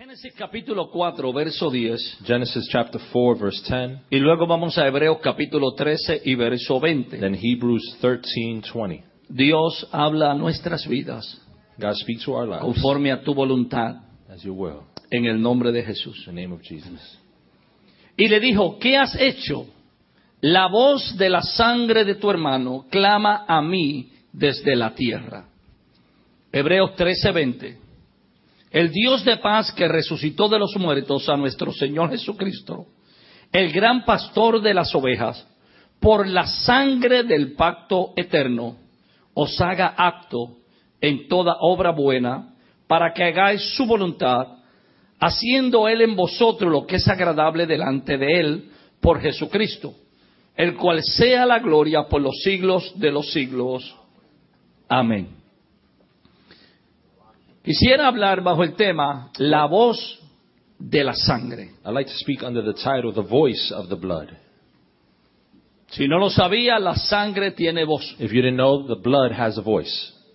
Génesis capítulo 4, verso 10. Genesis chapter 4, verse 10. Y luego vamos a Hebreos capítulo 13 y verso 20. Then Hebrews 13:20. Dios habla a nuestras vidas God speaks to our lives conforme a tu voluntad as you will. en el nombre de Jesús. In the name of Jesus. Y le dijo, ¿qué has hecho? La voz de la sangre de tu hermano clama a mí desde la tierra. Hebreos 13:20. El Dios de paz que resucitó de los muertos a nuestro Señor Jesucristo, el gran pastor de las ovejas, por la sangre del pacto eterno, os haga apto en toda obra buena, para que hagáis su voluntad, haciendo Él en vosotros lo que es agradable delante de Él, por Jesucristo, el cual sea la gloria por los siglos de los siglos. Amén. Quisiera hablar bajo el tema la voz de la sangre. I'd like to speak under the title, The Voice of the Blood. Si no lo sabía, la sangre tiene voz. If you didn't know, the blood has a voice.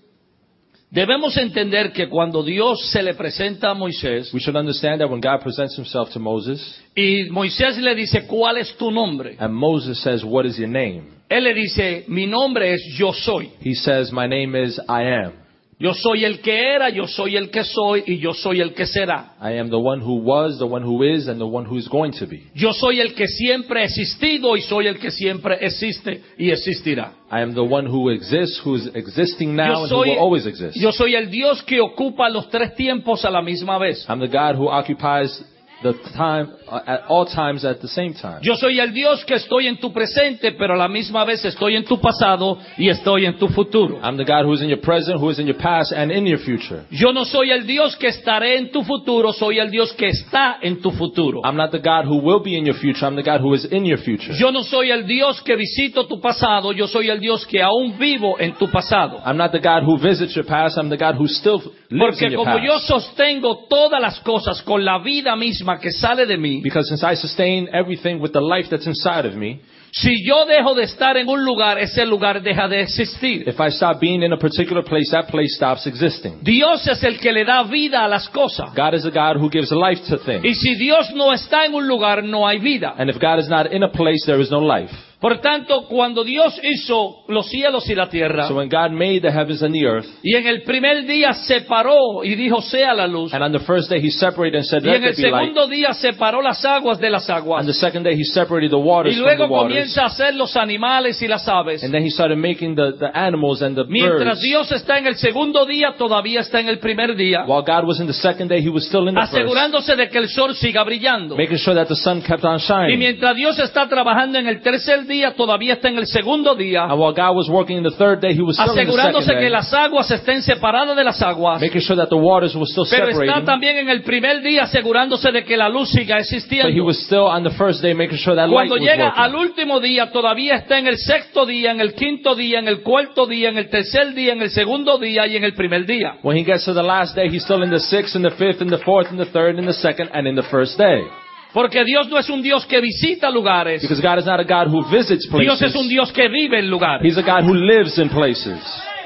Debemos entender que cuando Dios se le presenta a Moisés, We should understand that when God presents himself to Moses, y Moisés le dice, ¿cuál es tu nombre? and Moses says, "What is your name?" Él le dice, mi nombre es Yo Soy. He says, "My name is I am. Yo soy el que era, yo soy el que soy, y yo soy el que será. I am the one who was, the one who is, and the one who is going to be. Yo soy el que siempre ha existido y soy el que siempre existe y existirá. I am the one who exists, who is existing now, and who will always exist. Yo soy el Dios que ocupa los tres tiempos a la misma vez. I'm the God who occupies the time at all times at the same time. Yo soy el Dios que estoy en tu presente, pero a la misma vez estoy en tu pasado y estoy en tu futuro. I'm the God who is in your present, who is in your past, and in your future. Yo no soy el Dios que estaré en tu futuro, soy el Dios que está en tu futuro. I'm not the God who will be in your future, I'm the God who is in your future. Yo no soy el Dios que visito tu pasado, yo soy el Dios que aún vivo en tu pasado. I'm not the God who visits your past, I'm the God who still lives Porque in your como yo past. sostengo todas las cosas con la vida misma que sale de mí, Because since I sustain everything with the life that's inside of me, si yo dejo de estar en un lugar, ese lugar deja de existir. if I stop being in a particular place, that place stops existing. Dios es el que le da vida a las cosas. God is a God who gives life to things. Y si Dios no está en un lugar, no hay vida. And if God is not in a place, there is no life. Por tanto, cuando Dios hizo los cielos y la tierra, So when God made the heavens and the earth, y en el primer día separó y dijo sea la luz, and on the first day he separated and said, y "Let en el there be light." segundo día separó las aguas de las On aguas, the second day he separated the y waters from the luego waters. comienza a hacer los animales y las aves. And then he started making the animals and the Mientras birds. Dios está en el segundo día, todavía está en el primer día, While God was in the second day, he was still in the first, asegurándose de que el sol siga brillando. making sure that the sun kept on Y shining. mientras Dios está trabajando en el tercer día, todavía está en el segundo día, And while God was working in the third day, he was still in the second asegurándose que day, las aguas estén separadas de las aguas. making sure that the waters were still Pero está separating. también en el primer día asegurándose de que la luz siga But he existiendo. was still on the first day making sure that light Cuando was llega al working. último día, todavía está en el sexto día, en el quinto día, en el cuarto día, en el tercer día, en el segundo día y en el primer día. When he gets to the last day, he's still in the sixth and the fifth and the fourth and the third and the second and in the first day. Porque Dios no es un Dios que visita lugares. Because God is not a God who visits Dios es un places. Dios que vive en lugares. He's a God who lives in places.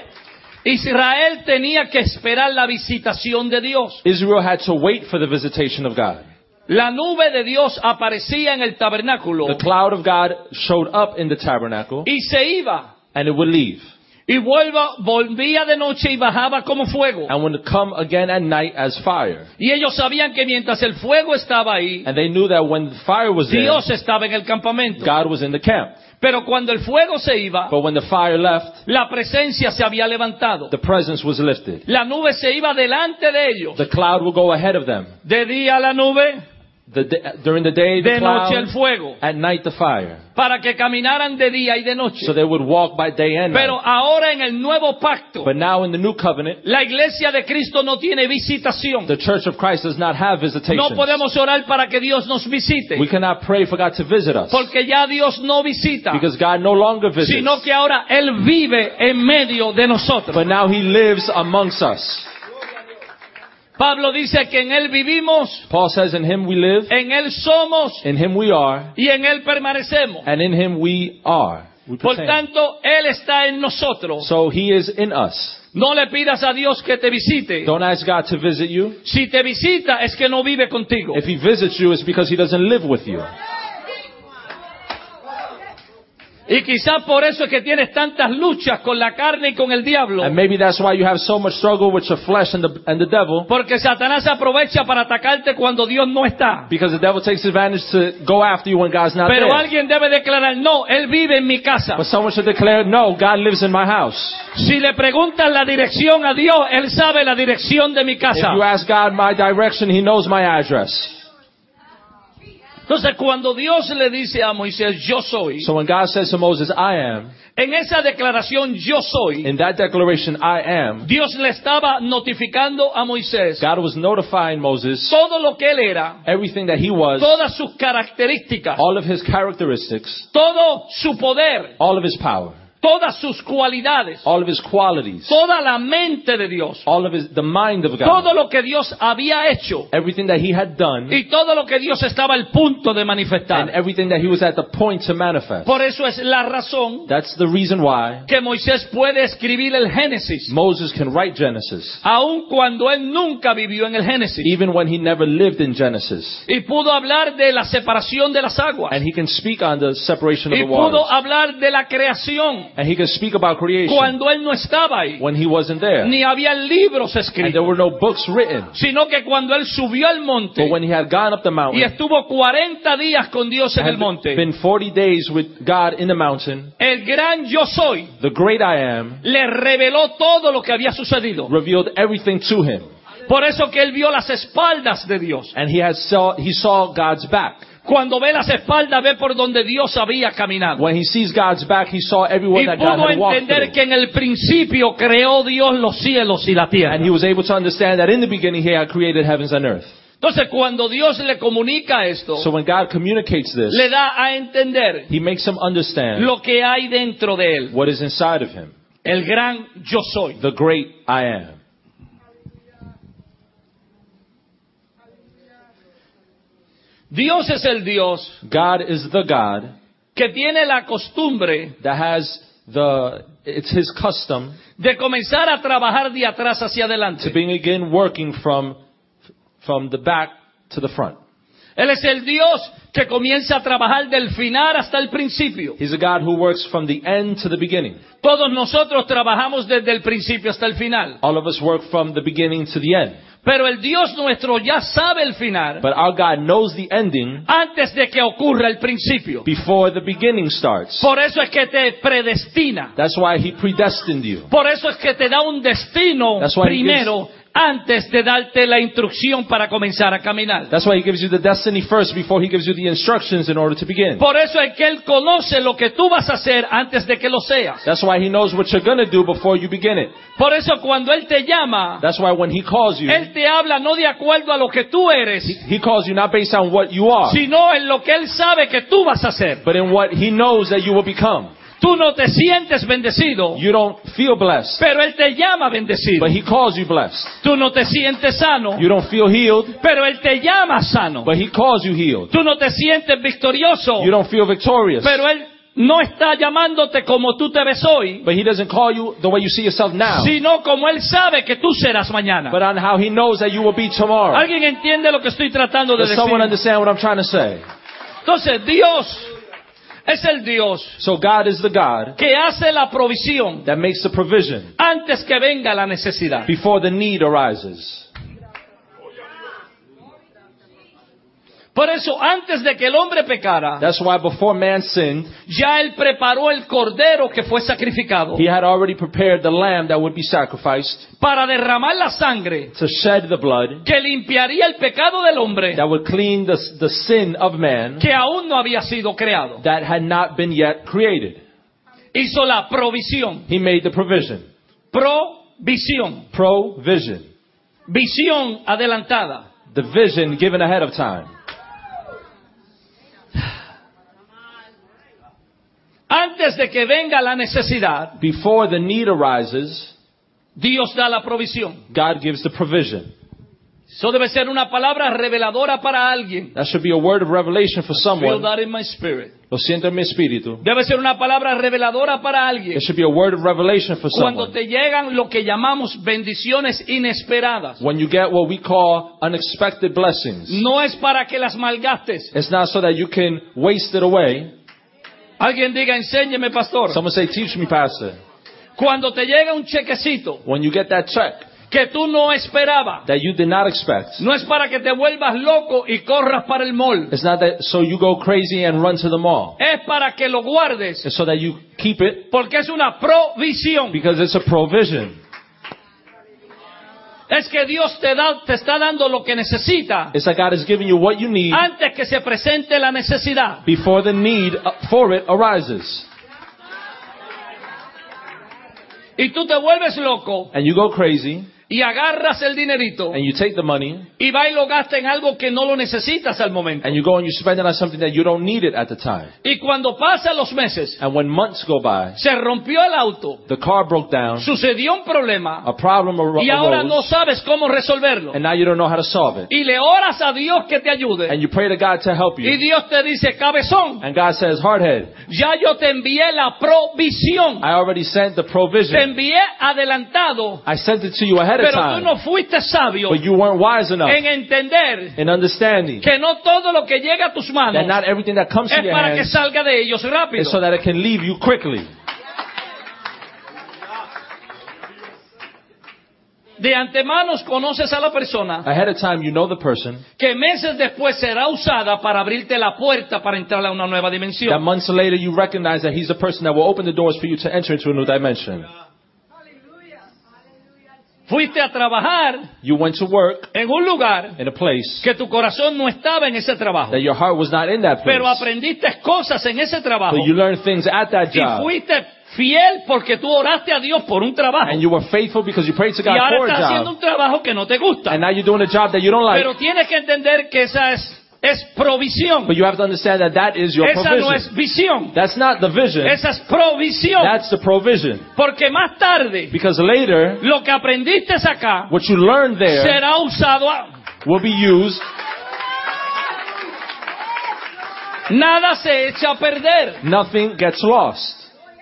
Israel tenía que esperar la visitación de Dios. Israel had to wait for the visitation of God. La nube de Dios aparecía en el tabernáculo The cloud of God showed up in the tabernacle y se iba. and it would leave. Y volvía de noche y bajaba como fuego. And would come again at night as fire. Y ellos sabían que mientras el fuego estaba ahí, And they knew that when the fire was there, Dios estaba en el campamento. God was in the camp. Pero cuando el fuego se iba, But when the fire left, la presencia se había levantado. the presence was lifted. La nube se iba delante de ellos. The cloud would go ahead of them. De día la nube, During the day, the de noche el cloud, fuego. at night the fire. Para que caminaran de día y de noche. So they would walk by day and Pero night. ahora en el nuevo pacto, But now in the new covenant, la iglesia de Cristo no tiene visitación. the church of Christ does not have visitation. No podemos orar para que Dios nos visite. We cannot pray for God to visit us. Porque ya Dios no visita. Because God no longer visits. Sino que ahora Él vive en medio de nosotros. But now He lives amongst us. Pablo dice que en Él vivimos, Paul says, in Him we live, en Él somos in Him we are, y en Él permanecemos. and in Him we are. We Por pertain. tanto, Él está en nosotros. So He is in us. No le pidas a Dios que te visite. Don't ask God to visit you. Si te visita es que no vive contigo. If He visits you, it's because He doesn't live with you. Y quizás por eso es que tienes tantas luchas con la carne y con el diablo. And maybe that's why you have so much struggle with your flesh and the devil. Porque Satanás aprovecha para atacarte cuando Dios no está. Because the devil takes advantage to go after you when God's not Pero there. alguien debe declarar, no, Él vive en mi casa. But someone should declare, no, God lives in my house. Si le preguntas la dirección a Dios, Él sabe la dirección de mi If casa. you ask God my direction, He knows my address. Entonces, cuando Dios le dice a Moisés, yo soy, So when God says to Moses, I am, en esa declaración, yo soy, in that declaration, I am, Dios le estaba notificando a Moisés God was notifying Moses todo lo que él era, everything that he was, todas sus características, all of his characteristics, todo su poder, all of his power, todas sus cualidades, all of his qualities, toda la mente de Dios, all of the mind of todo God, lo que Dios había hecho everything that he had done, y todo lo que Dios estaba al punto de and manifestar. everything that he was at the point to manifest. Por eso es la razón That's the reason why que Moisés puede escribir el Génesis, Moses can write Genesis, aun cuando él nunca vivió en el Génesis. even when he never lived in Genesis. Y pudo hablar de la separación de las aguas. And he can speak on the separation of Y the pudo waters. hablar de la creación And he can speak about creation cuando él no estaba ahí. when he wasn't there. Ni había libros And there escritos. were no books written. Sino que cuando él subió al monte But when he had gone up the y mountain, estuvo 40 días con Dios en el had monte, been 40 days with God in the mountain, el gran yo soy the great I am le reveló todo lo que había sucedido. revealed everything to him. Por eso que él vio las espaldas de Dios. And he saw God's back. Cuando ve las espaldas, ve por donde Dios había caminado. When he sees God's back, he saw everywhere Y that God pudo had walked entender through. que en el principio creó Dios los cielos y la tierra. And he was able to understand that in the beginning he had created heavens and earth. Entonces, cuando Dios le comunica esto, So when God communicates this, le da a entender he makes him understand lo que hay dentro de él. what is inside of him. El gran yo soy. The great I am. Dios es el Dios God is the God que tiene la costumbre that has it's his custom de comenzar a trabajar de atrás hacia to adelante. begin working from the back to the front. Él es el Dios que comienza a trabajar del final hasta el principio. He's a God who works from the end to the beginning. Todos nosotros trabajamos desde el principio hasta el final. All of us work from the beginning to the end. Pero el Dios nuestro ya sabe el final But our God knows the ending antes de que ocurra el principio. before the beginning starts. Por eso es que te predestina. That's why he predestined you. Por eso es que te da un destino That's why he primero antes de darte la instrucción para comenzar a caminar. That's why he gives you the destiny first before he gives you the instructions in order to begin. Por eso es que Él conoce lo que tú vas a hacer antes de que lo seas. That's why he knows what you're going to do before you begin it. Por eso cuando Él te llama, That's why when he calls you, Él te habla no de acuerdo a lo que tú eres, he calls you not based on what you are, sino en lo que Él sabe que tú vas a hacer. but in what he knows that you will become. Tú no te sientes bendecido, You don't feel blessed, pero Él te llama bendecido. but he calls you blessed. Tú no te sientes sano, You don't feel healed, pero Él te llama sano. but he calls you healed. Tú no te sientes victorioso, You don't feel victorious, pero Él no está llamándote como tú te ves hoy, but he doesn't call you the way you see yourself now, sino como Él sabe que tú serás mañana. but on how he knows that you will be tomorrow. ¿Alguien entiende lo que estoy tratando de Does someone decir? understand what I'm trying to say? Entonces, Dios es el Dios So God is the God que hace la provisión that makes the provision antes que venga la necesidad. before the need arises. Por eso, antes de que el hombre pecara, That's why before man sinned, ya Él preparó el cordero que fue sacrificado he had already prepared the lamb that would be sacrificed para derramar la sangre to shed the blood que limpiaría el pecado del hombre that would clean the sin of man que aún no había sido creado. that had not been yet created. Hizo la provisión. He made the provision. Provisión. Provision. Visión adelantada. The vision given ahead of time. Antes de que venga la necesidad, Before the need arises, Dios da la provisión. God gives the provision. Eso debe ser una palabra reveladora para alguien. That should be a word of revelation for Feel someone. that in my spirit. Lo siento en mi espíritu. Debe ser una palabra reveladora para alguien. It should be a word of revelation for Cuando someone. te llegan lo que llamamos bendiciones inesperadas, When you get what we call unexpected blessings, no es para que las malgastes. it's not so that you can waste it away. Alguien diga, enséñeme, pastor. Someone say, teach me, pastor. Cuando te llega un chequecito When you get that check que tú no esperabas, that you did not expect, no es para que te vuelvas loco y corras para el mall. it's not that so you go crazy and run to the mall. Es para que lo guardes, It's so that you keep it porque es una provisión. because it's a provision. Es que Dios te está dando lo que necesita It's like God is giving you what you need antes que se presente la necesidad. before the need for it arises. Y tú te vuelves loco And you go crazy y agarras el dinerito and you take the money y va y lo gasta en algo que no lo necesitas al momento. and you go and you spend it on something that you don't need it at the time. Y cuando pasan los meses, And when months go by, se rompió el auto, the car broke down, sucedió un problema a problem y ahora no arose, sabes cómo resolverlo. and now you don't know how to solve it. Y le oras a Dios que te ayude. And you pray to God to help Y you. Dios te dice, cabezón, And God says, hardhead, ya yo te envié la provisión. I already sent the Te provision. envié adelantado, I sent it to you ahead of pero tú time. no fuiste sabio But you weren't wise enough en entender in understanding que no todo lo que llega a tus that manos not everything that comes to es your para que hands salga de ellos rápido. is so that it can leave you quickly. De antemano conoces a la persona Ahead of time, you know the person que meses después será usada para abrirte la puerta para entrar a una nueva that dimensión. months later you recognize that he's the person that will open the doors for you to enter into a new dimension. Fuiste a trabajar You went to work en un lugar in a place que tu corazón no estaba en ese trabajo, that your heart was not in that place. pero aprendiste cosas en ese trabajo But you learned things at that y job. fuiste fiel porque tú oraste a Dios por un trabajo And you were faithful because you prayed to y God ahora for a estás haciendo job. un trabajo que no te gusta. And now you're doing a job that you don't like. Pero tienes que entender que esa es provisión. But you have to understand that that is your Esa no es provision. visión. That's not the vision. Esa es provisión. That's the provision. Porque más tarde, Because later, lo que aprendiste acá what you learned there será usado. will be used. Nada se echa a perder. Nothing gets lost.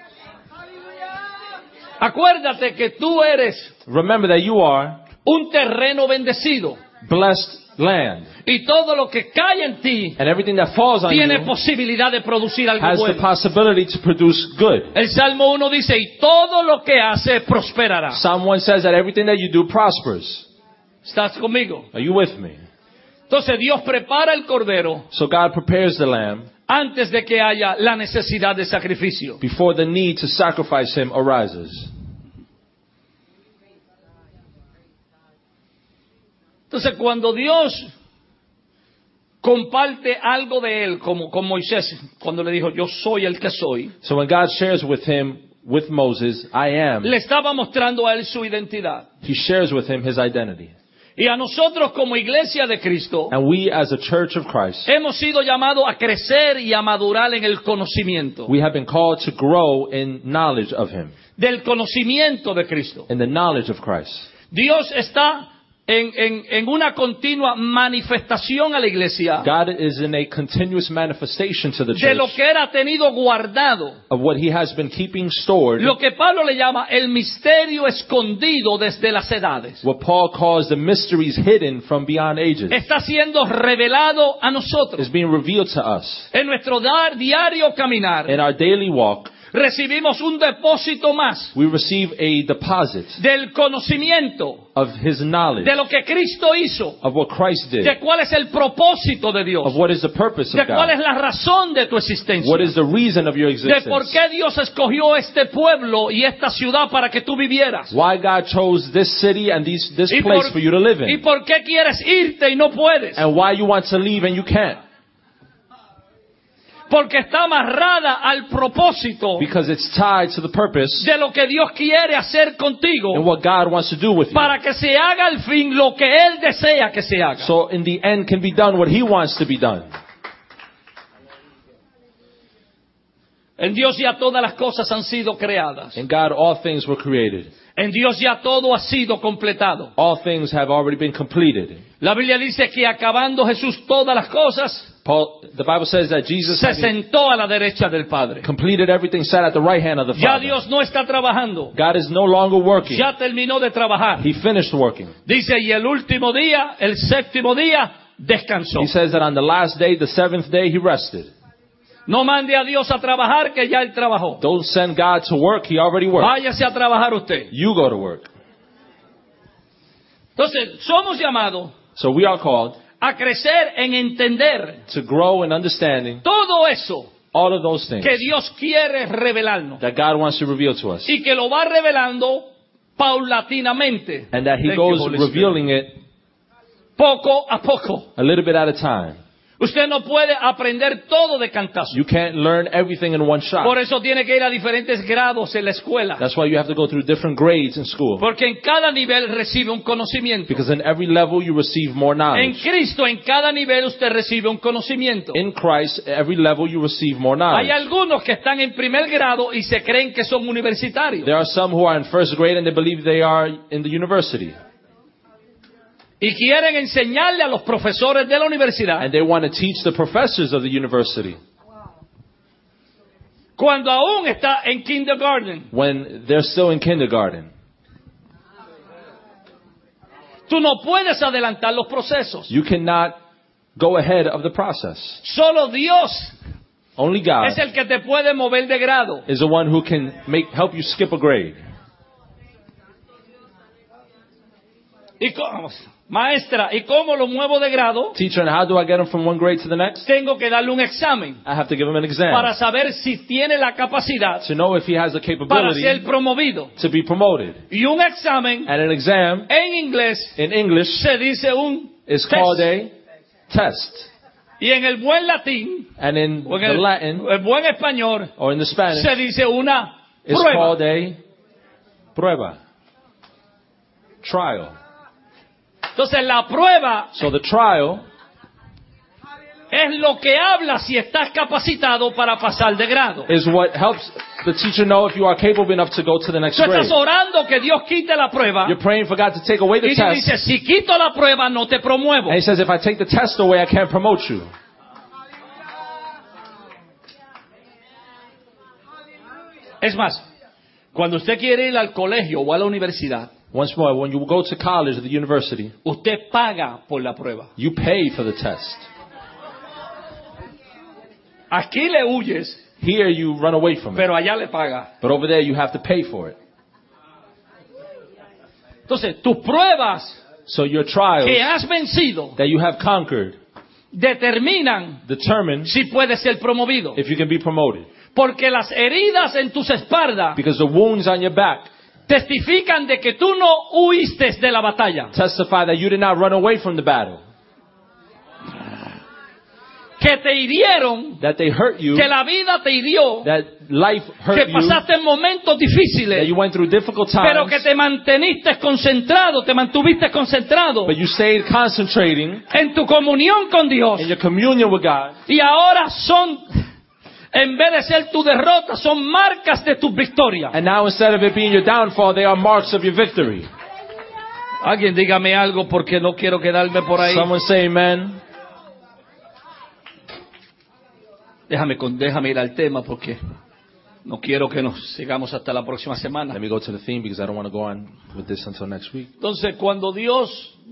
Acuérdate que tú eres Remember that you are un terreno bendecido. blessed land. Y todo lo que cae en ti And everything that falls on tiene you posibilidad de producir algo has the bueno. possibility to produce good. El Salmo 1 dice, y todo lo que hace prosperará. Psalm 1 says that everything that you do prospers. ¿Estás conmigo? Are you with me? Entonces Dios prepara el cordero So God prepares the lamb antes de que haya la necesidad de sacrificio. before the need to sacrifice him arises. Entonces cuando Dios comparte algo de él, como con Moisés, cuando le dijo, yo soy el que soy, So when God shares with him, with Moses, I am, le estaba mostrando a él su identidad. he shares with him his identity. Y a nosotros como iglesia de Cristo, And we as a church of Christ, hemos sido llamados a crecer y a madurar en el conocimiento. we have been called to grow in knowledge of him, Del conocimiento de Cristo. in the knowledge of Christ. Dios está en una continua manifestación a la iglesia God is in a continuous manifestation to the de church lo que él ha tenido guardado. of what he has been keeping stored, Lo que Pablo le llama el misterio escondido desde las edades. what Paul calls the mysteries hidden from beyond ages, Está siendo revelado a nosotros. is being revealed to us. En nuestro diario caminar In our daily walk, recibimos un depósito más we receive a deposit del conocimiento of his knowledge, de lo que Cristo hizo, of what Christ did, de cuál es el propósito de Dios, of what is the purpose de of cuál es God, la razón de tu existencia, what is the reason of your de por existence, qué Dios escogió este pueblo y esta ciudad para que tú vivieras, why God chose this city and this y place for you to live y in, por qué quieres irte y no puedes, and why you want to leave and you can't, porque está amarrada al propósito because it's tied to the purpose de lo que Dios quiere hacer and contigo what God wants to do with you. para que se haga al fin lo que Él desea que se haga. So in the end can be done what he wants to be done. En Dios ya todas las cosas han sido creadas. In God, all things were created. En Dios ya todo ha sido completado. All things have already been completed. La Biblia dice que acabando Jesús todas las cosas, The Bible says that Jesus se sentó a la derecha del Padre. completed everything, sat at the right hand of the Ya Father. Dios no está trabajando. God is no longer working. Ya terminó de trabajar. He finished working. Dice, y el último día, el séptimo día, descansó. He says that on the last day, the seventh day, he rested. No mande a Dios a trabajar, que ya Él trabajó. Don't send God to work. He already worked. Váyase a trabajar usted. You go to work. Entonces, somos llamados So we are called a crecer en entender to grow in understanding todo eso all of those things que Dios quiere revelarnos. that God wants to reveal to us. Y que lo va revelando paulatinamente. And that he Thank you, goes Holy Spirit. revealing it Poco a poco. a little bit at a time. Usted no puede aprender todo de cantazo. You can't learn everything in one shot. Por eso tiene que ir a diferentes grados en la escuela. That's why you have to go through different grades in school. Porque en cada nivel recibe un conocimiento. Because in every level you receive more En knowledge. Cristo, en cada nivel usted recibe un conocimiento. In Christ, every level you receive more Hay knowledge. algunos que están en primer grado y se creen que son universitarios. There are some who are in first grade and they believe they are in the university. Y quieren enseñarle a los profesores de la universidad And they want to teach the professors of the university cuando aún está en kindergarten. when they're still in kindergarten. Tú no puedes adelantar los procesos. You cannot go ahead of the process. Solo Dios Only God es el que te puede mover de grado. is the one who can help you skip a grade. Y maestra, ¿y cómo lo muevo de grado? Teacher, and how do I get them from one grade to the next? Tengo que darle un examen I have to give him an exam para saber si tiene la capacidad to know if he has the para capability ser promovido. to be promoted. Y un examen And an exam en inglés in English se dice un is test. called a test. Y en el buen latín, And in o en the Latin el buen español, or in the Spanish, se dice una it's prueba. called a prueba. Trial. Entonces la prueba So the trial es lo que habla si estás capacitado para pasar de grado. is what helps the teacher know if you are capable enough to go to the next Tú estás grade. orando que Dios quite la prueba You're praying for God to take away the y Dios test. dice, si quito la prueba no te promuevo. And he says, if I take the test away, I can't promote you. Es más, cuando usted quiere ir al colegio o a la universidad, Once more, when you go to college or the university, usted paga por la prueba. you pay for the test. Aquí le huyes, Here you run away from it. pero allá le paga. But over there you have to pay for it. Entonces, tus pruebas So your trials que has vencido that you have conquered determinan determine si puedes ser promovido. if you can be promoted. Porque las heridas en tus espaldas Because the wounds on your back testifican de que tú no huiste de la batalla. testify that you did not run away from the battle. Que te hirieron, That they hurt you. que la vida te hirió, That life que hurt you. pasaste momentos That difíciles, you went through difficult pero times. que te mantuviste concentrado But you stayed concentrating en tu comunión con Dios. in your communion with God. Y ahora son, en vez de ser tu derrota, son marcas de tu victoria. And now instead of it being your downfall, they are marks of your victory. Alguien dígame algo porque no quiero quedarme por ahí. Someone say amen. Déjame ir al tema porque no quiero que nos sigamos hasta la próxima semana. Let me go to the theme because I don't want to go on with this until next week. Entonces, cuando Dios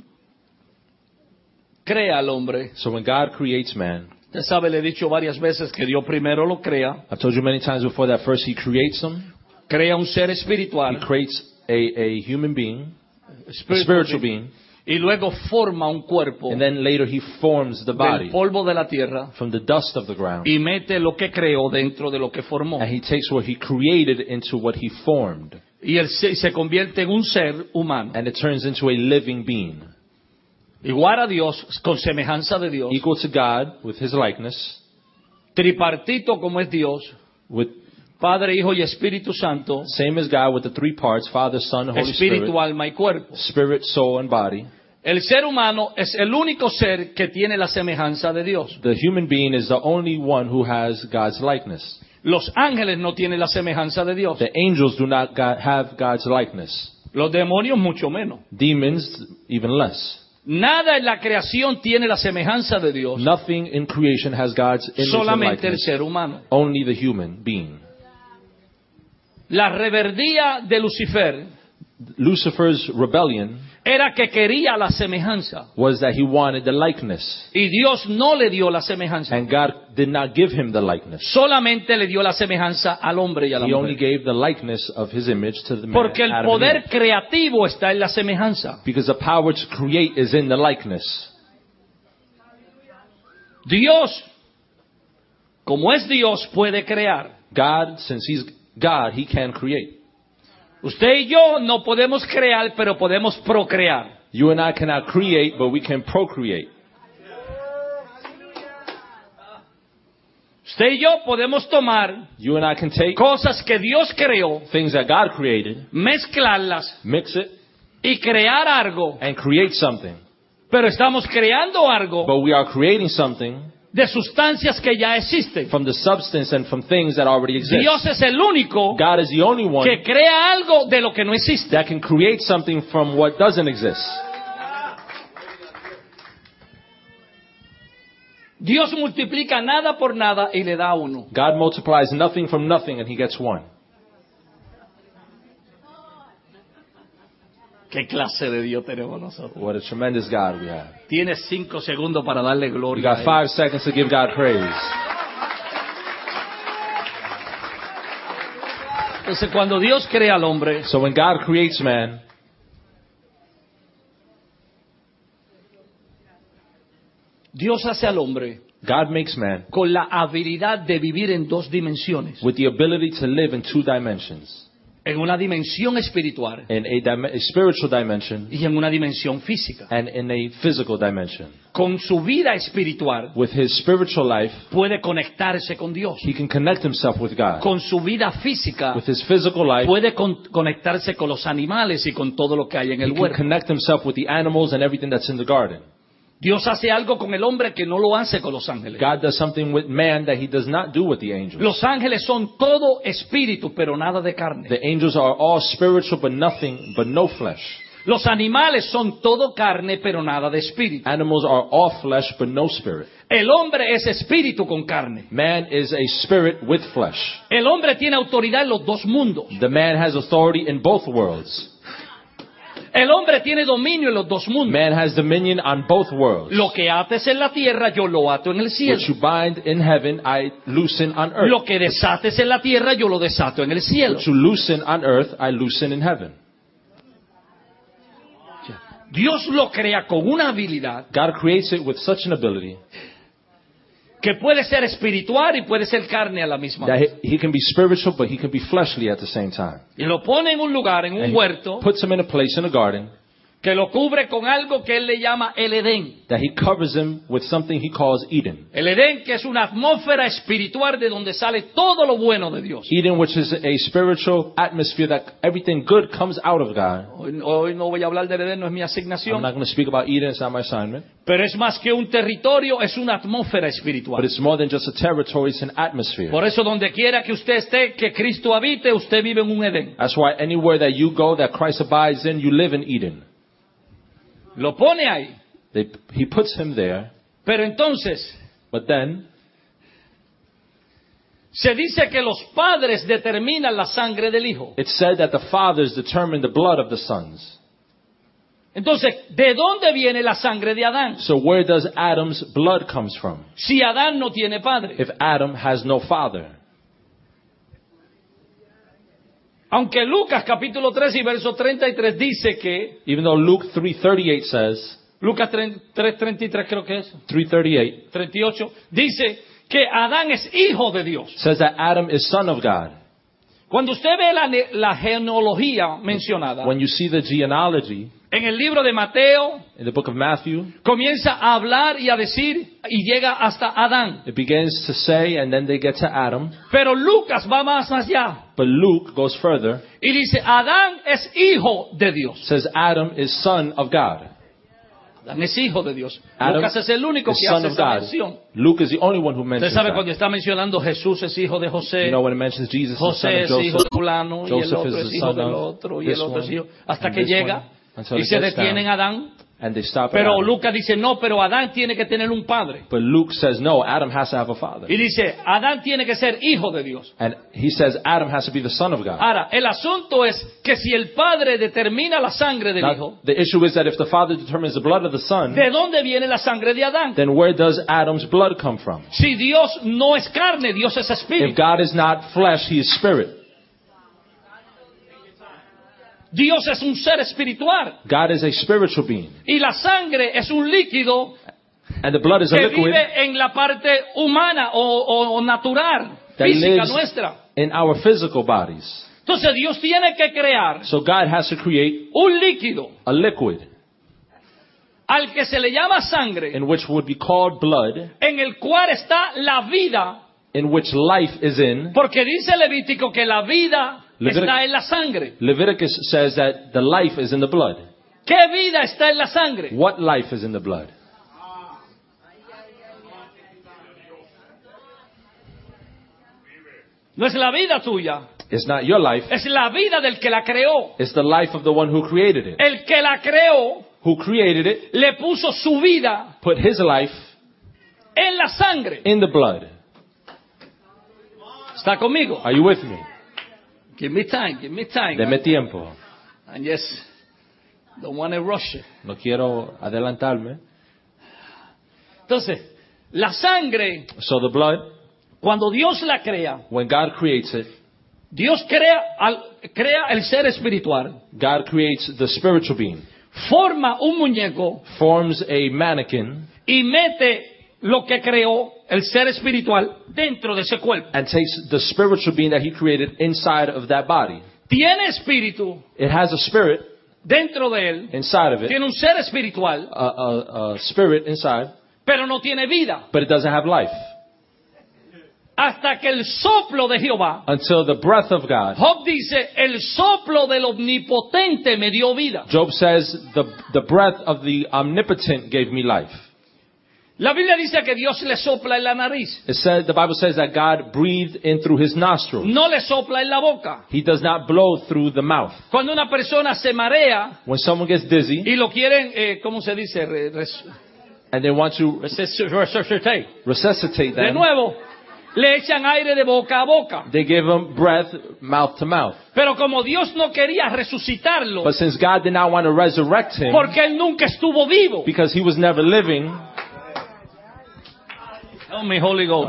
crea al hombre, So when God creates man, usted sabe, le he dicho varias veces que Dios primero lo crea, I've told you many times before that first he creates them. crea un ser He espiritual, creates a human being, a spiritual being, y luego forma un cuerpo and then later he forms the del body polvo de la tierra from the dust of the ground. y mete lo que creó dentro de lo que formó. And he takes what he created into what he formed. Y él se convierte en un ser humano, And it turns into a living being. igual a Dios, con semejanza de Dios, Equal to God with his likeness, tripartito como es Dios, with Padre, Hijo y Espíritu Santo, same as God with the three parts, Father, Son, Holy espíritu, Spirit, alma y cuerpo. spirit, soul, and body. El ser humano es el único ser que tiene la semejanza de Dios. The human being is the only one who has God's likeness. Los ángeles no tienen la semejanza de Dios. The angels do not have God's likeness. Los demonios mucho menos. Demons, even less. Nada en la creación tiene la semejanza de Dios. Nothing in creation has God's image and Solamente el likeness. ser humano. Only the human being. La reverdía de Lucifer Lucifer's rebellion era que quería la semejanza. was that he wanted the likeness. Y Dios no le dio la semejanza. And God did not give him the likeness. Solamente le dio la semejanza al hombre y a la He only mujer. gave the likeness of his image to the man. Porque el Adam and poder Eve. creativo está en la semejanza. Because the power to create is in the likeness. Dios, como es Dios, puede crear. God, since he's God, he can create. Usted y yo no podemos crear, pero podemos procrear. You and I cannot create, but we can procreate. Usted y yo podemos tomar You and I can take cosas que Dios creó, things that God created, mezclarlas mix it, y crear algo. and create something. Pero estamos creando algo But we are creating something de sustancias que ya existen. from the substance and from things that already exist. Dios es el único God is the only one que crea algo de lo que no existe. that can create something from what doesn't exist. Dios multiplica nada por nada y le da uno. God multiplies nothing from nothing and he gets one. ¿Qué clase de Dios tenemos nosotros? What a tremendous God we have. Tienes 5 segundos para darle We gloria a got Él. 5 seconds to give God praise. Entonces, cuando Dios crea al hombre, So when God creates man, Dios hace al hombre God makes man con la habilidad de vivir en 2 dimensiones. with the ability to live in 2 dimensions. En una dimensión espiritual In a spiritual dimension y en una dimensión física. and in a physical dimension. Con su vida espiritual With his spiritual life, puede conectarse con Dios. he can connect himself with God. Con su vida física With his physical life, puede conectarse con los animales y con todo lo que hay en he el can huerto. connect himself with the animals and everything that's in the garden. Dios hace algo con el hombre que no lo hace con los ángeles. God does something with man that he does not do with the angels. Los ángeles son todo espíritu, pero nada de carne. The angels are all spiritual but no flesh. Los animales son todo carne, pero nada de espíritu. Animals are all flesh but no spirit. El hombre es espíritu con carne. Man is a spirit with flesh. El hombre tiene autoridad en los 2 mundos. The man has authority in both worlds. El hombre tiene dominio en los 2 mundos. Man has dominion on both worlds. Lo que ates en la tierra, yo lo ato en el cielo. What you bind in heaven, I loosen on earth. Lo que desates en la tierra, yo lo desato en el cielo. What you loosen on earth, I loosen in heaven. Dios lo crea con una habilidad God creates it with such an ability que puede ser espiritual y puede ser carne a la misma that vez. he can be spiritual, but he can be fleshly at the same time. Y lo pone en un lugar, en un And huerto, he puts him in a place in a garden que lo cubre con algo que él le llama el Edén. that he covers him with something he calls Eden. El Edén, que es una atmósfera espiritual de donde sale todo lo bueno de Dios. Eden, which is a spiritual atmosphere that everything good comes out of God. Hoy no voy a hablar del Edén, no es mi I'm asignación. not going to speak about Eden, it's not my assignment. Pero es más que un territorio, es una atmósfera But espiritual. it's more than just a territory, it's an atmosphere. Por eso donde quiera que usted esté, que Cristo habite, usted vive en un Edén. That's why anywhere that you go, that Christ abides in, you live in Eden. Lo pone ahí. He puts him there, Pero entonces, but then se dice que los padres determinan la sangre del hijo. it's said that the fathers determine the blood of the sons. Entonces, ¿de dónde viene la sangre de Adán? So where does Adam's blood comes from? Si Adán no tiene padre. If Adam has no father. Aunque Lucas capítulo 3 y verso 33 dice que, Even though Luke 3:38 says, Lucas 3:33 creo que es, 3:38 38, dice que Adán es hijo de Dios. says that Adam is son of God. Cuando usted ve la genealogía mencionada, When you see the genealogy en el libro de Mateo, in the book of Matthew, comienza a hablar y a decir y llega hasta Adán. it begins to say, and then they get to Adam. Pero Lucas va más allá But Luke goes further, y dice, Adán es hijo de Dios. says Adam is son of God. Adán es hijo de Dios. Adam Lucas es el único is que son hace of esa God. mención. Luke is the only one who Usted mentions sabe that. cuando está mencionando Jesús es hijo de José, You know when it mentions Jesus is the son José of es hijo Joseph, de fulano, y el Joseph otro is es the hijo son del of otro, y this el otro es one, hijo, hasta and que this llega one, until y it se gets detienen down, Adán. and they stop at Pero Adam. Lucas dice, no, pero Adán tiene que tener un padre. But Luke says, no, Adam has to have a father. Y dice, Adán tiene que ser hijo de Dios. And he says Adam has to be the son of God. Ahora, el asunto es que si el padre determina la sangre del Now, hijo, the issue is that if the father determines the blood of the son, ¿de dónde viene la sangre de Adán? then where does Adam's blood come from? Si Dios no es carne, Dios es If espíritu. God is not flesh, he is spirit. Dios es un ser espiritual. God is a spiritual being. Y la sangre es un líquido And the blood is a que liquid vive en la parte humana o natural, that física lives nuestra. in our physical bodies. Entonces Dios tiene que crear So God has to create un líquido a liquid al que se le llama sangre, in which would be called blood, en el cual está la vida, in which life is in. porque dice Levítico que la vida Levítico- está en la sangre. Leviticus says that the life is in the blood. ¿Qué vida está en la sangre? What life is in the blood? No es la vida tuya, It's not your life. es la vida del que la creó. It's the life of the one who created it. El que la creó Who created it, le puso su vida put his life en la sangre. in the blood. ¿Está conmigo? Are you with me? Give me time, give me time. Deme tiempo. And yes, don't want to rush it. No quiero adelantarme. Entonces, la sangre, So the blood, cuando Dios la crea, when God creates it, Dios crea el ser espiritual, God creates the spiritual being, forma un muñeco forms a mannequin, y mete lo que creó el ser espiritual dentro de ese cuerpo. and takes the spiritual being that he created inside of that body. Tiene espíritu It has a spirit dentro de él, inside of it, tiene un ser espiritual, a spirit inside, pero no tiene vida. but it doesn't have life. Hasta que el soplo de Jehová, Until the breath of God. Job dice, el soplo del omnipotente me dio vida. Job says, the breath of the omnipotent gave me life. La Biblia dice que Dios le sopla en la nariz, It said, the Bible says that God breathed in through his nostrils. no le sopla en la boca. He does not blow through the mouth. Cuando una persona se marea When someone gets dizzy y lo quieren, ¿cómo se dice? and they want to Resuscitate. resuscitate De them, nuevo, le echan aire de boca a boca. they give them breath mouth to mouth. Pero como Dios no quería resucitarlo, But since God did not want to resurrect him, porque él nunca estuvo vivo. because he was never living, Oh, mi Holy Ghost.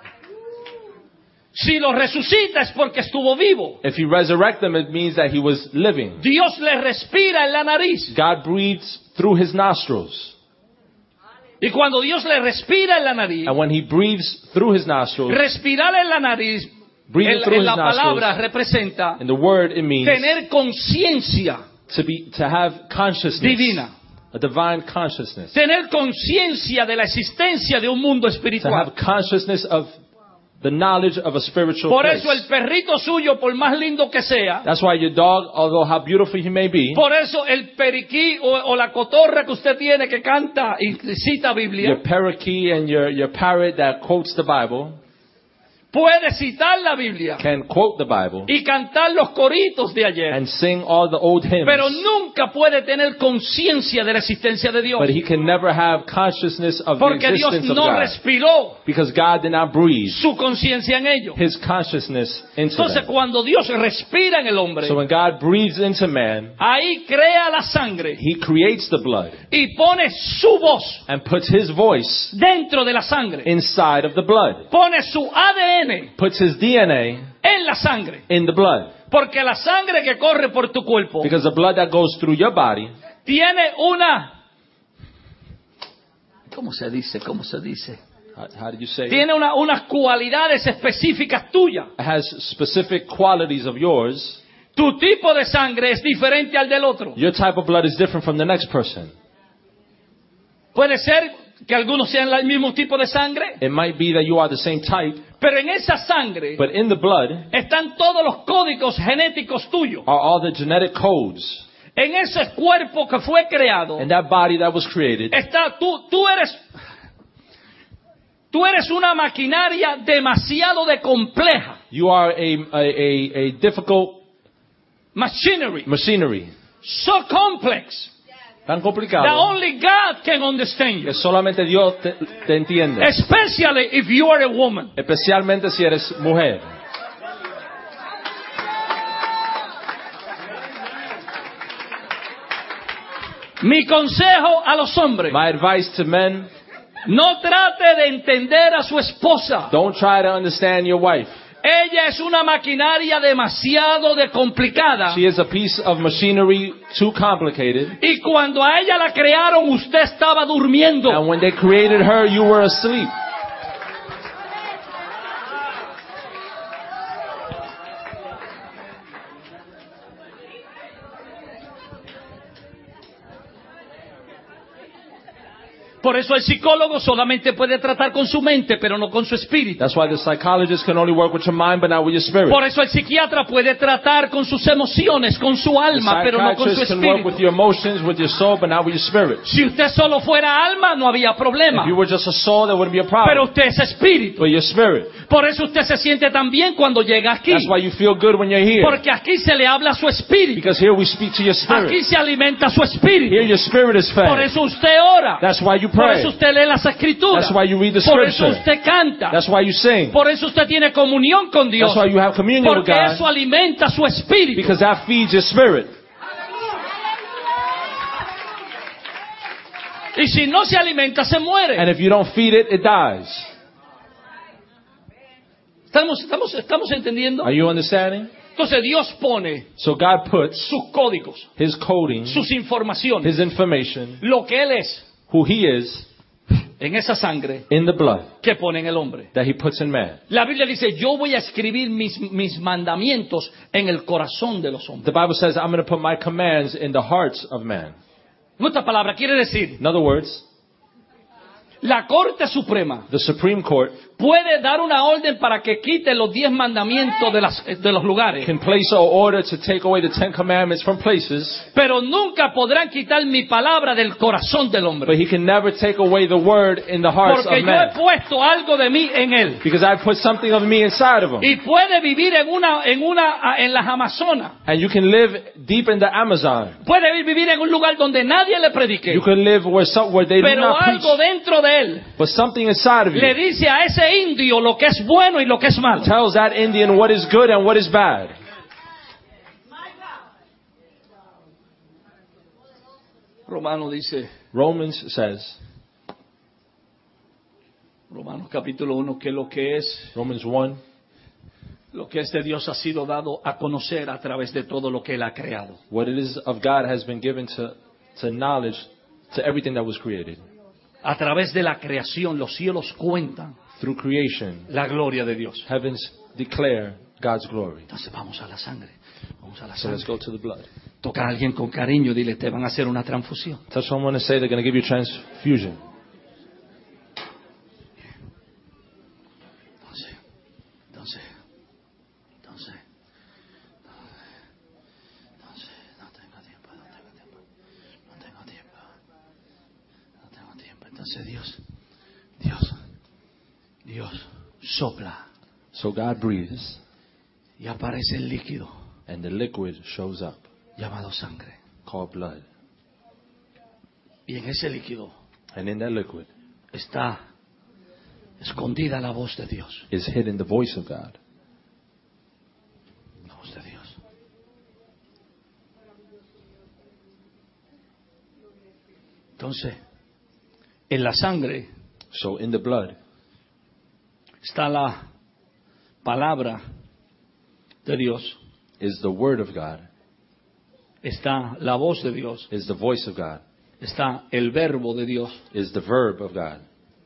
Si lo resucita es porque estuvo vivo. if he resurrects them, it means that he was living. Dios le respira en la nariz. God breathes through his nostrils. Y cuando Dios le respira en la nariz, And when he breathes through his nostrils, respirar en la nariz, breathing through en his la palabra nostrils, representa in the word it means tener conciencia to have consciousness, divina. a divine consciousness, Tener conciencia de la existencia de un mundo to espiritual. have consciousness of the knowledge of a spiritual Por place. eso el perrito suyo, por más lindo que sea, That's why your dog, although how beautiful he may be, por eso el periquí o la cotorra que usted tiene que canta y cita your Biblia, parakeet and your parrot that quotes the Bible puede citar la Biblia can quote the Bible y cantar los coritos de ayer, and sing all the old hymns, pero nunca puede tener conciencia de la existencia de Dios, but he can never have consciousness of the porque Dios existence of no God, respiró because God did not breathe su conciencia en ellos. his consciousness into Entonces them. cuando Dios respira en el hombre, So when God breathes into man, ahí crea la sangre he creates the blood y pone su voz and puts his voice dentro de la sangre, inside of the blood, pone su ADN puts his DNA en la sangre, in the blood, porque la sangre que corre por tu cuerpo because the blood that goes through your body tiene una, ¿cómo se dice? how did you say it? Tiene unas cualidades específicas tuyas. It has specific qualities of yours. Tu tipo de sangre es diferente al del otro. Your type of blood is different from the next person. Puede ser que algunos sean el mismo tipo de sangre, It might be that you are the same type, pero en esa sangre but in the blood están todos los códigos genéticos tuyos. are all the genetic codes. En ese cuerpo que fue creado, And that body that was created, tú eres una maquinaria demasiado de compleja. you are a difficult machinery. So complex Tan that complicado only God can understand you. que solamente Dios te entiende. Especially if you are a woman. Especialmente si eres mujer. Mi consejo a los hombres: My advice to men, no trate de entender a su esposa. don't try to understand your wife. Ella es una maquinaria demasiado de complicada. She is a piece of machinery too complicated. Y cuando a ella la crearon, usted estaba durmiendo. And when they created her, you were asleep. Por eso el psicólogo solamente puede tratar con su mente, pero no con su espíritu. That's why the psychologist can only work with your mind, but not with your spirit. Por eso el psiquiatra puede tratar con sus emociones, con su The alma, pero no con su psychiatrist can work with espíritu. your emotions, with your soul, but not with your spirit. Si usted solo fuera alma, no había problema. If you were just a soul, there wouldn't be a Pero problem. usted es espíritu. But your spirit. Por eso usted se siente tan bien cuando llega aquí. That's why you feel good when you're here. Porque aquí se le habla a su espíritu. Because here we speak to your Aquí spirit. se alimenta su espíritu. Here your spirit is Por fed. eso usted ora. That's why you Por pray. eso usted lee las escrituras. That's why you read the Por eso scripture. usted canta. That's why you sing. Por eso usted tiene comunión con Dios. That's why you have communion with Porque eso God. alimenta su espíritu. Because that feeds your spirit. Y si no se alimenta, se muere. And if you don't feed it, it dies. ¿Estamos entendiendo? Are you understanding? Entonces Dios pone So God puts sus códigos, His coding, sus informaciones, His information, lo que Él es, who He is, en esa sangre in the blood que pone en el hombre. that He puts in man. La Biblia dice, yo voy a escribir mis mandamientos en el corazón de los hombres. The Bible says, I'm going to put my commands in the hearts of man. En otra palabra, quiere decir, In other words, la Corte Suprema the Supreme Court puede dar una orden para que quite los 10 mandamientos de los lugares, can place an order to take away the 10 commandments from places, pero nunca podrán quitar mi palabra del corazón del but hombre. He can never take away the word in the hearts Porque of yo he man. puesto algo de mí en él. Because I put something of me inside of him. Y puede vivir en las Amazonas. And you can live deep in the Amazon. Puede vivir en un lugar donde nadie le predique. You can live where they do Pero not preach. algo dentro de él But something inside of le you dice a ese indio lo que es bueno y lo que es malo. tells that Indian what is good and what is bad. Romano dice, Romans says, Romanos capítulo 1, que lo que es de Dios ha sido dado a conocer a través de todo lo que Él ha creado. what it is of God has been given to knowledge to everything that was created. A través de la creación, los cielos cuentan Through creation, la gloria de Dios. heavens declare God's glory. Entonces vamos a la sangre. Vamos a la So let's sangre. go to the blood. Toca a alguien con cariño, dile, te van a hacer una transfusión. Tell someone to say they're going to give you transfusion. Entonces, no tengo tiempo. Entonces Dios sopla So God breathes, y aparece el líquido and the liquid shows up, llamado sangre. called blood. Y en ese líquido And in that liquid está escondida la voz de Dios. is hidden the voice of God. La voz de Dios. Entonces, en la sangre So in the blood está la palabra de Dios, is the word of God, está la voz de Dios, is the voice of God, está el verbo de Dios, is the verb of God,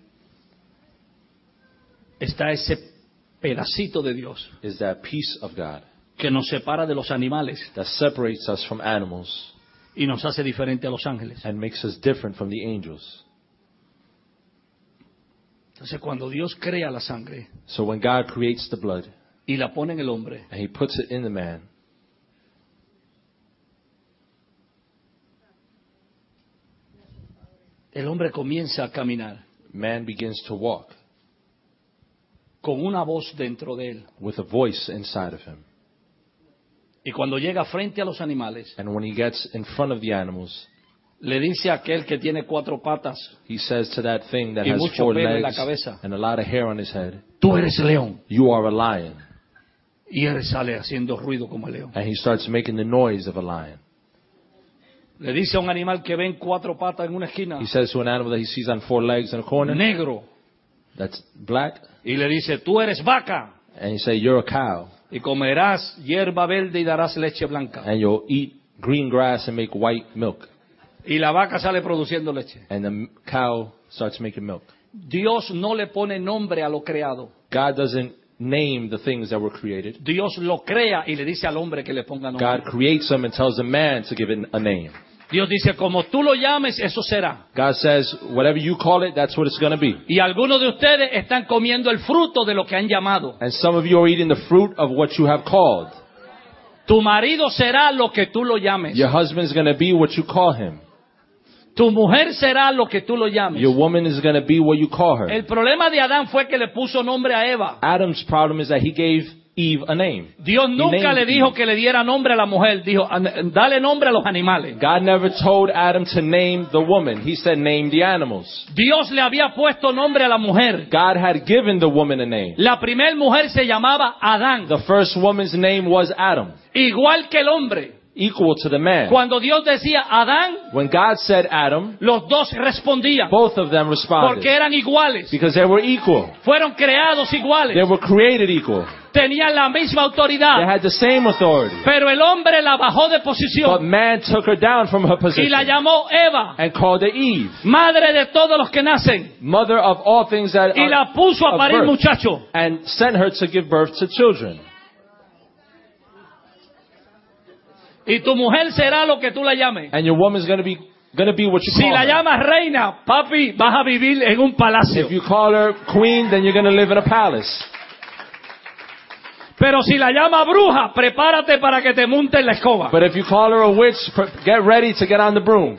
está ese pedacito de Dios is that piece of God que nos separa de los animales that separates us from animals y nos hace diferente a los ángeles. and makes us different from the angels. Entonces, cuando Dios crea la sangre So when God creates the blood y la pone en el hombre, and He puts it in the man, el hombre comienza a caminar man begins to walk con una voz dentro de él. with a voice inside of him. Y cuando llega frente a los animales, And when he gets in front of the animals, le dice a aquel que tiene 4 patas, he says to that thing that y has mucho 4 pelo en la legs cabeza, and a lot of hair on his head, tú eres león. you are a lion. Y él sale haciendo ruido como el león. And he starts making the noise of a lion. Le dice a un animal que ve en 4 patas en una esquina, He says to an animal that he sees on 4 legs in a corner, negro, that's black, y le dice, tú eres vaca, and you say, you're a cow, y comerás hierba verde y darás leche blanca. and you'll eat green grass and make white milk. Y la vaca sale produciendo leche. And the cow starts making milk. Dios no le pone nombre a lo creado. God doesn't name the things that were created. Dios lo crea y le dice al hombre que le ponga nombre. God creates them and tells the man to give it a name. Dios dice, como tú lo llames, eso será. God says, whatever you call it, that's what it's going to be. Y algunos de ustedes están comiendo el fruto de lo que han llamado. And some of you are eating the fruit of what you have called. Tu marido será lo que tú lo llames. Your husband is going to be what you call him. Tu mujer será lo que tú lo llames. Your woman is going to be what you call her. El problema de Adán fue que le puso nombre a Eva. Adam's problem is that he gave Eve a name. Dios nunca le dijo que le diera nombre a la mujer. Dijo, dale nombre a los animales. God never told Adam to name the woman. He said, name the animals. Dios le había puesto nombre a la mujer. God had given the woman a name. La primer mujer se llamaba Adán. The first woman's name was Adam, Igual que el hombre. equal to the man. Cuando Dios decía Adán, When God said Adam, los dos respondían. both of them responded Porque eran iguales. because they were equal. Fueron creados iguales. They were created equal. Tenían la misma They autoridad. had the same authority. Pero el hombre la bajó de But posición man took her down from her y position la llamó Eva, and called her Eve, madre de todos los que nacen, mother of all things that y are la puso a of parir birth, muchachos. and sent her to give birth to children. Y tu mujer será lo que tú la llames. And your woman's going to be what you Si call la her. llamas reina, papi, vas a vivir en un palacio. If you call her queen, then you're going to live in a palace. Pero si la llamas bruja, prepárate para que te monte en la escoba. But if you call her a witch, get ready to get on the broom.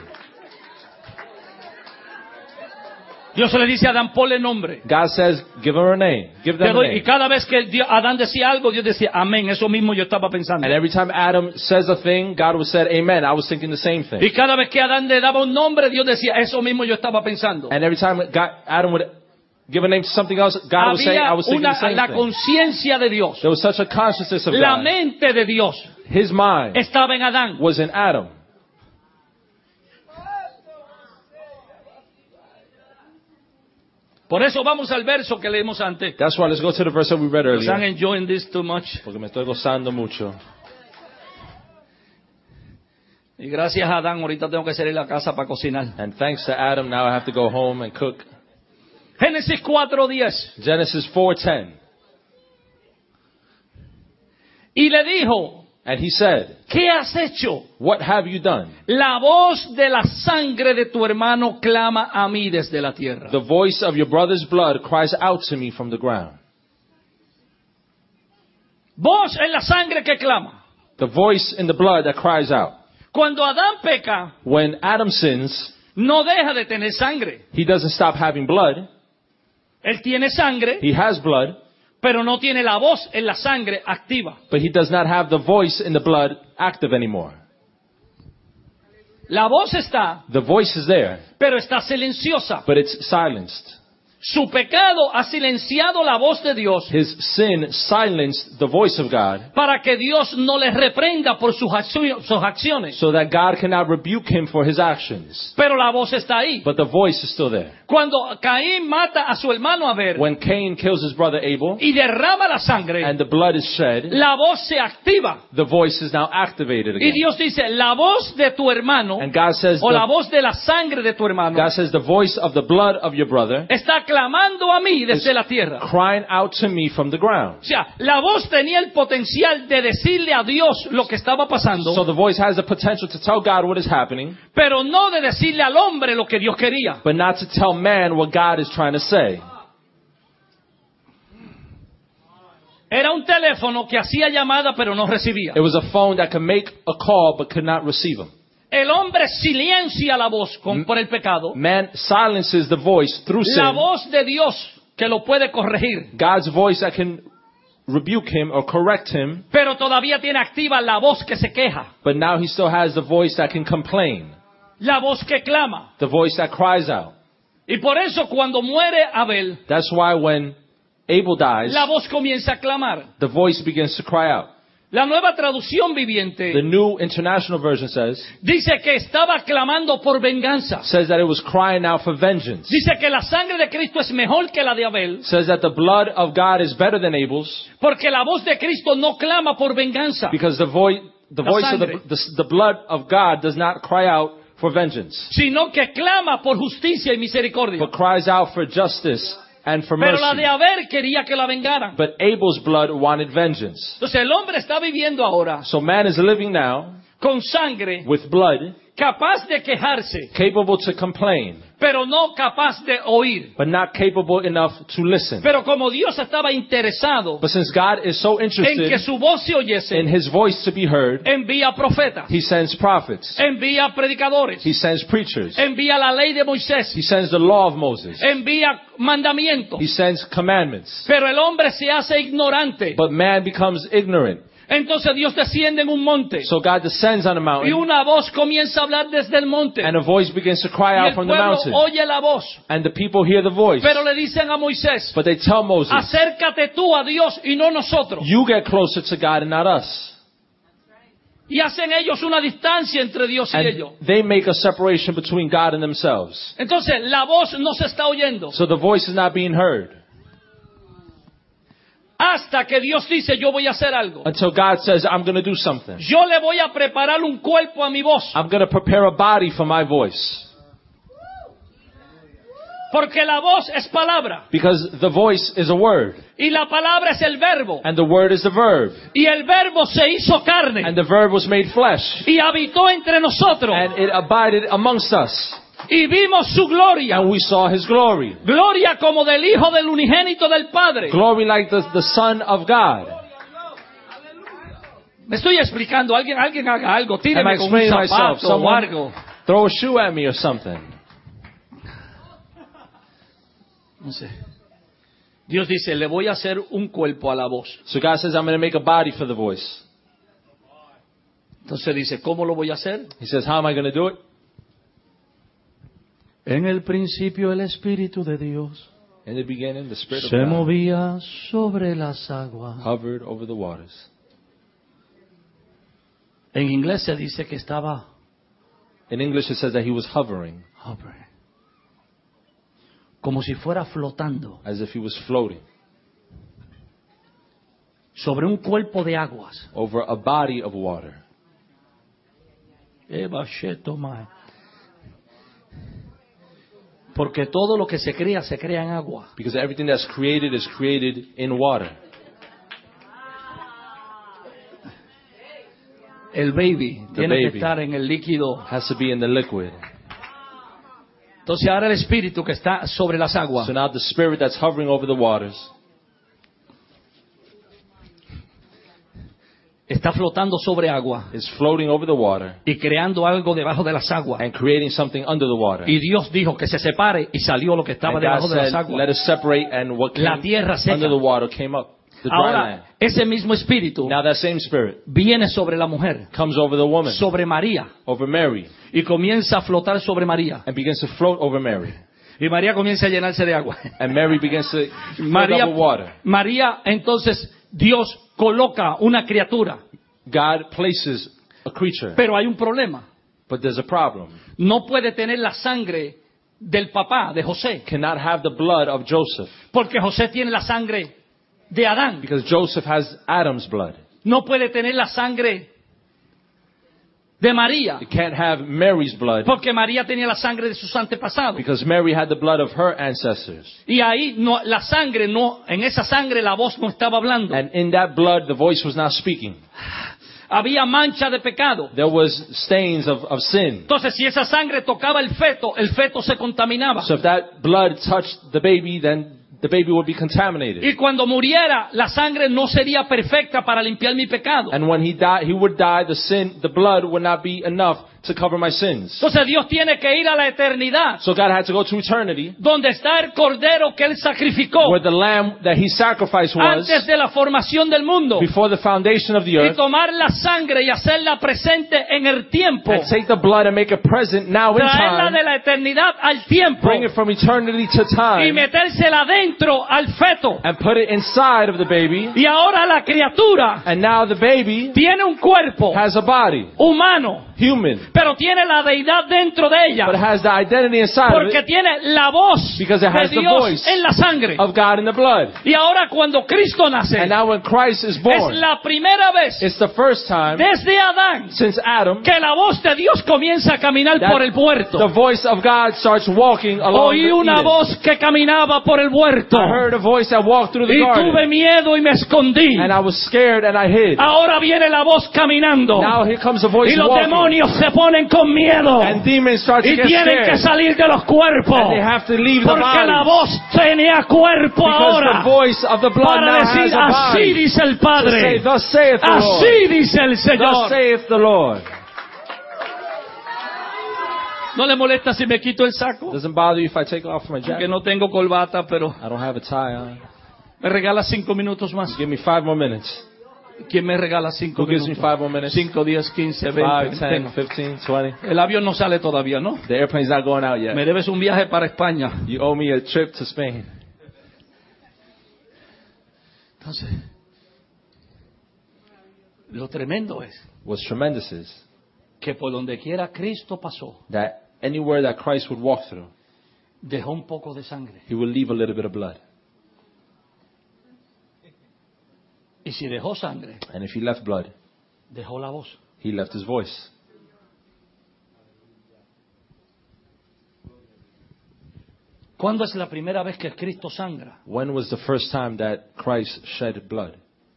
Dios le dice a Adán, ponle nombre. God says, give her a name. Give them a Y name. cada vez que Adán decía algo, Dios decía, amén. Eso mismo yo estaba pensando. And every time Adam says a thing, God would say, amen. I was thinking the same thing. Y cada vez que Adán le daba un nombre, Dios decía, eso mismo yo estaba pensando. And every time Adam would give a name to something else, God would say, I Había was thinking the same la thing. conciencia de Dios. There was such a consciousness of La God. mente de Dios His mind estaba en Adán. was in Adam. Por eso vamos al verso que leímos antes. That's why let's go to the verse that we read Because I'm earlier. enjoying this too much. Porque me estoy gozando mucho. Y gracias a Adán, ahorita tengo que salir a la casa para cocinar. And thanks to Adam, now I have to go home and cook. Génesis 4:10. Genesis 4:10. Y le dijo, And he said, ¿qué has hecho? what have you done? La voz de la sangre de tu hermano clama a mí desde la tierra. The voice of your brother's blood cries out to me from the ground. Voz es la sangre que clama. The voice in the blood that cries out. Cuando Adán peca, When Adam sins, no deja de tener sangre. he doesn't stop having blood. Él tiene sangre, He has blood, pero no tiene la voz en la sangre activa. but he does not have the voice in the blood active anymore. La voz está, The voice is there, pero está silenciosa. but it's silenced. Su pecado ha silenciado la voz de Dios His sin silenced the voice of God para que Dios no le reprenda por sus acciones. so that God cannot rebuke him for his actions. Pero la voz está ahí. But the voice is still there. Cuando Caín mata a su hermano Abel When Cain kills his brother Abel y derrama la sangre, and the blood is shed, la voz se activa. the voice is now activated Y again. Dios dice, la voz de tu hermano, And God says, o la voz de la sangre de tu hermano, the voice of the blood of your brother está clamando a mí desde la tierra. crying out to me from the ground. O sea, la voz tenía el potencial de decirle a Dios lo que estaba pasando, So the voice has the potential to tell God what is happening, pero no de decirle al hombre lo que Dios quería. but not to tell man what God is trying to say. Era un teléfono que hacía llamada pero no recibía. It was a phone that could make a call but could not receive them. El hombre silencia la voz por el pecado. Man silences the voice through La sin. voz de Dios que lo puede corregir. God's voice that can rebuke him or correct him, Pero todavía tiene activa la voz que se queja. but now he still has the voice that can complain, La voz que clama. the voice that cries out. Y por eso cuando muere Abel, That's why when Abel dies, la voz comienza a clamar. the voice begins to cry out. La nueva traducción viviente The New International Version says dice que estaba clamando por venganza. that it was crying out for vengeance. Dice que la sangre de Cristo es mejor que la de Abel, Says that the blood of God is better than Abel's porque la voz de Cristo no clama por venganza, because the voice of sangre. the blood of God does not cry out for vengeance, sino que clama por justicia y misericordia. but cries out for justice and for Pero la mercy. de Abel quería que la vengaran. But Abel's blood wanted vengeance. Entonces el hombre está viviendo ahora So man is living now con sangre, with blood, capaz de quejarse, capable to complain, pero no capaz de oír. but not capable enough to listen. Pero como Dios estaba interesado But since God is so en que interested su voz se oyese, in his voice to be heard, envía profetas, he sends prophets, envía predicadores, he sends preachers, envía la ley de Moisés, he sends the law of Moses, envía mandamientos. he sends commandments. Pero el hombre se hace ignorante. But man becomes ignorant. Entonces Dios desciende en un monte So God descends on a y mountain, una voz comienza a hablar desde el monte. and a voice begins to cry Y out el from the pueblo mountain. oye la voz, And the people hear the voice. pero le dicen a Moisés, But they tell Moses, acércate tú a Dios y no nosotros. you get closer to God and not us. Y hacen ellos una distancia entre Dios y ellos. And they make a separation between God and themselves. Entonces la voz no se está oyendo So the voice is not being heard hasta que Dios dice, yo voy a hacer algo. until God says, I'm going to do something. Yo le voy a preparar un cuerpo a mi voz, I'm going to prepare a body for my voice. porque la voz es palabra Because the voice is a word. y la palabra es el verbo And the word is the verb. y el verbo se hizo carne And the verb was made flesh. y habitó entre nosotros And it abided amongst us. y vimos su gloria, And we saw his glory. gloria como del Hijo del unigénito del Padre. Glory like the Son of God. Me estoy explicando, alguien haga algo, Am I tíreme con un explaining myself? zapato o Someone algo. throw a shoe at me or something. No sé. Dios dice, le voy a hacer un cuerpo a la voz. So God says, I'm going to make a body for the voice. Entonces dice, ¿cómo lo voy a hacer? He says, how am I going to do it? En el principio el Espíritu de Dios In the beginning, the Spirit of se God movía sobre las aguas. hovered over the waters. En inglés se dice que estaba In English, it says that he was hovering, hovering, como si fuera flotando as if he was floating sobre un cuerpo de aguas. over a body of water. Porque todo lo que se crea en agua. Because everything that's created is created in water. El baby The tiene que baby. estar en el líquido. Has to be in the liquid. Entonces ahora el espíritu que está sobre las aguas So now the Spirit that's hovering over the waters está flotando sobre agua is floating over the water y creando algo debajo de las aguas. and creating something under the water. Y Dios dijo que se separe y salió lo que estaba And debajo God de las said, aguas. let us separate, and what La came tierra seca. under the water came up, the dry land. Ahora, ese mismo espíritu Now that same Spirit viene sobre la mujer, comes over the woman, sobre María, over Mary, y comienza a flotar sobre María. and begins to float over Mary. Y María comienza a llenarse de agua. And Mary begins to fill María, up with water. María, entonces, Dios coloca una criatura. God places a creature, Pero hay un problema. but there's a problem. No puede tener la sangre del papá, de José. Cannot have the blood of Joseph, Porque José tiene la sangre de Adán. because Joseph has Adam's blood. No puede tener la sangre de María. It can't have Mary's blood, Porque María tenía la sangre de sus antepasados. because Mary had the blood of her ancestors. Y ahí no, la sangre no, en esa sangre la voz no estaba hablando. And in that blood, the voice was not speaking. Había mancha de pecado. There was stains of sin. Entonces, si esa sangre tocaba el feto se contaminaba. So if that blood touched the baby, then the baby would be contaminated. Y cuando muriera, la sangre no sería perfecta para limpiar mi pecado. And when he would die, the blood would not be enough to cover my sins. Entonces Dios tiene que ir a la eternidad, So God had to go to eternity, donde está el cordero que Él sacrificó where the lamb that he sacrificed was antes de la formación del mundo, before the foundation of the y earth, tomar la sangre y hacerla presente en el tiempo, and take the blood and make it present now in traerla time, de la eternidad al tiempo bring it from eternity to y time, metérsela dentro al feto. and put it inside of the baby. Y ahora la criatura And now the baby tiene un cuerpo has a body, humano, human, pero tiene la deidad dentro de ella, but it has the identity inside of porque it tiene la voz because it de has the Dios voice en la sangre. of God in the blood. Y ahora cuando Cristo nace, And now when Christ is es born, la primera vez it's the first time desde Adán since Adam que la voz de Dios comienza a caminar that por el huerto. the voice of God starts walking along Oí the una Eden. voz que caminaba por el huerto I heard a voice that walked through the y tuve garden, miedo y me escondí. and I was scared and I hid. Ahora viene la voz caminando Now here comes a voice y los walking, demonios se ponen con miedo and demons start to y get tienen que scared, salir de los cuerpos, and they have to leave the porque la body voz tenía cuerpo because the ahora voice of the blood para now has decir a así body. dice el To say, Padre, thus saith the Lord. así dice el Thus Señor. saith the Lord. No le molesta si me quito el saco, Doesn't bother you if I take off my que jacket? no tengo corbata, pero I don't have a tie on. me regala 5 minutos más. Give me 5 more minutes. ¿Quién me regala 5 Who gives me minutos? 5 more minutes? 5, 10, 15, 5, 20. 10, Tengo. 15, 20. El avión no sale todavía, ¿no? The airplane's not going out yet. Me debes un viaje para España. You owe me a trip to Spain. Entonces, lo tremendo es What's tremendous is que por donde quiera Cristo pasó, that anywhere that Christ would walk through, dejó un poco de sangre. he would leave a little bit of blood. Y si dejó sangre, And if he left blood, dejó la voz. he left his voice. ¿Cuándo es la primera vez que Cristo sangra? When was the first time that Christ shed blood?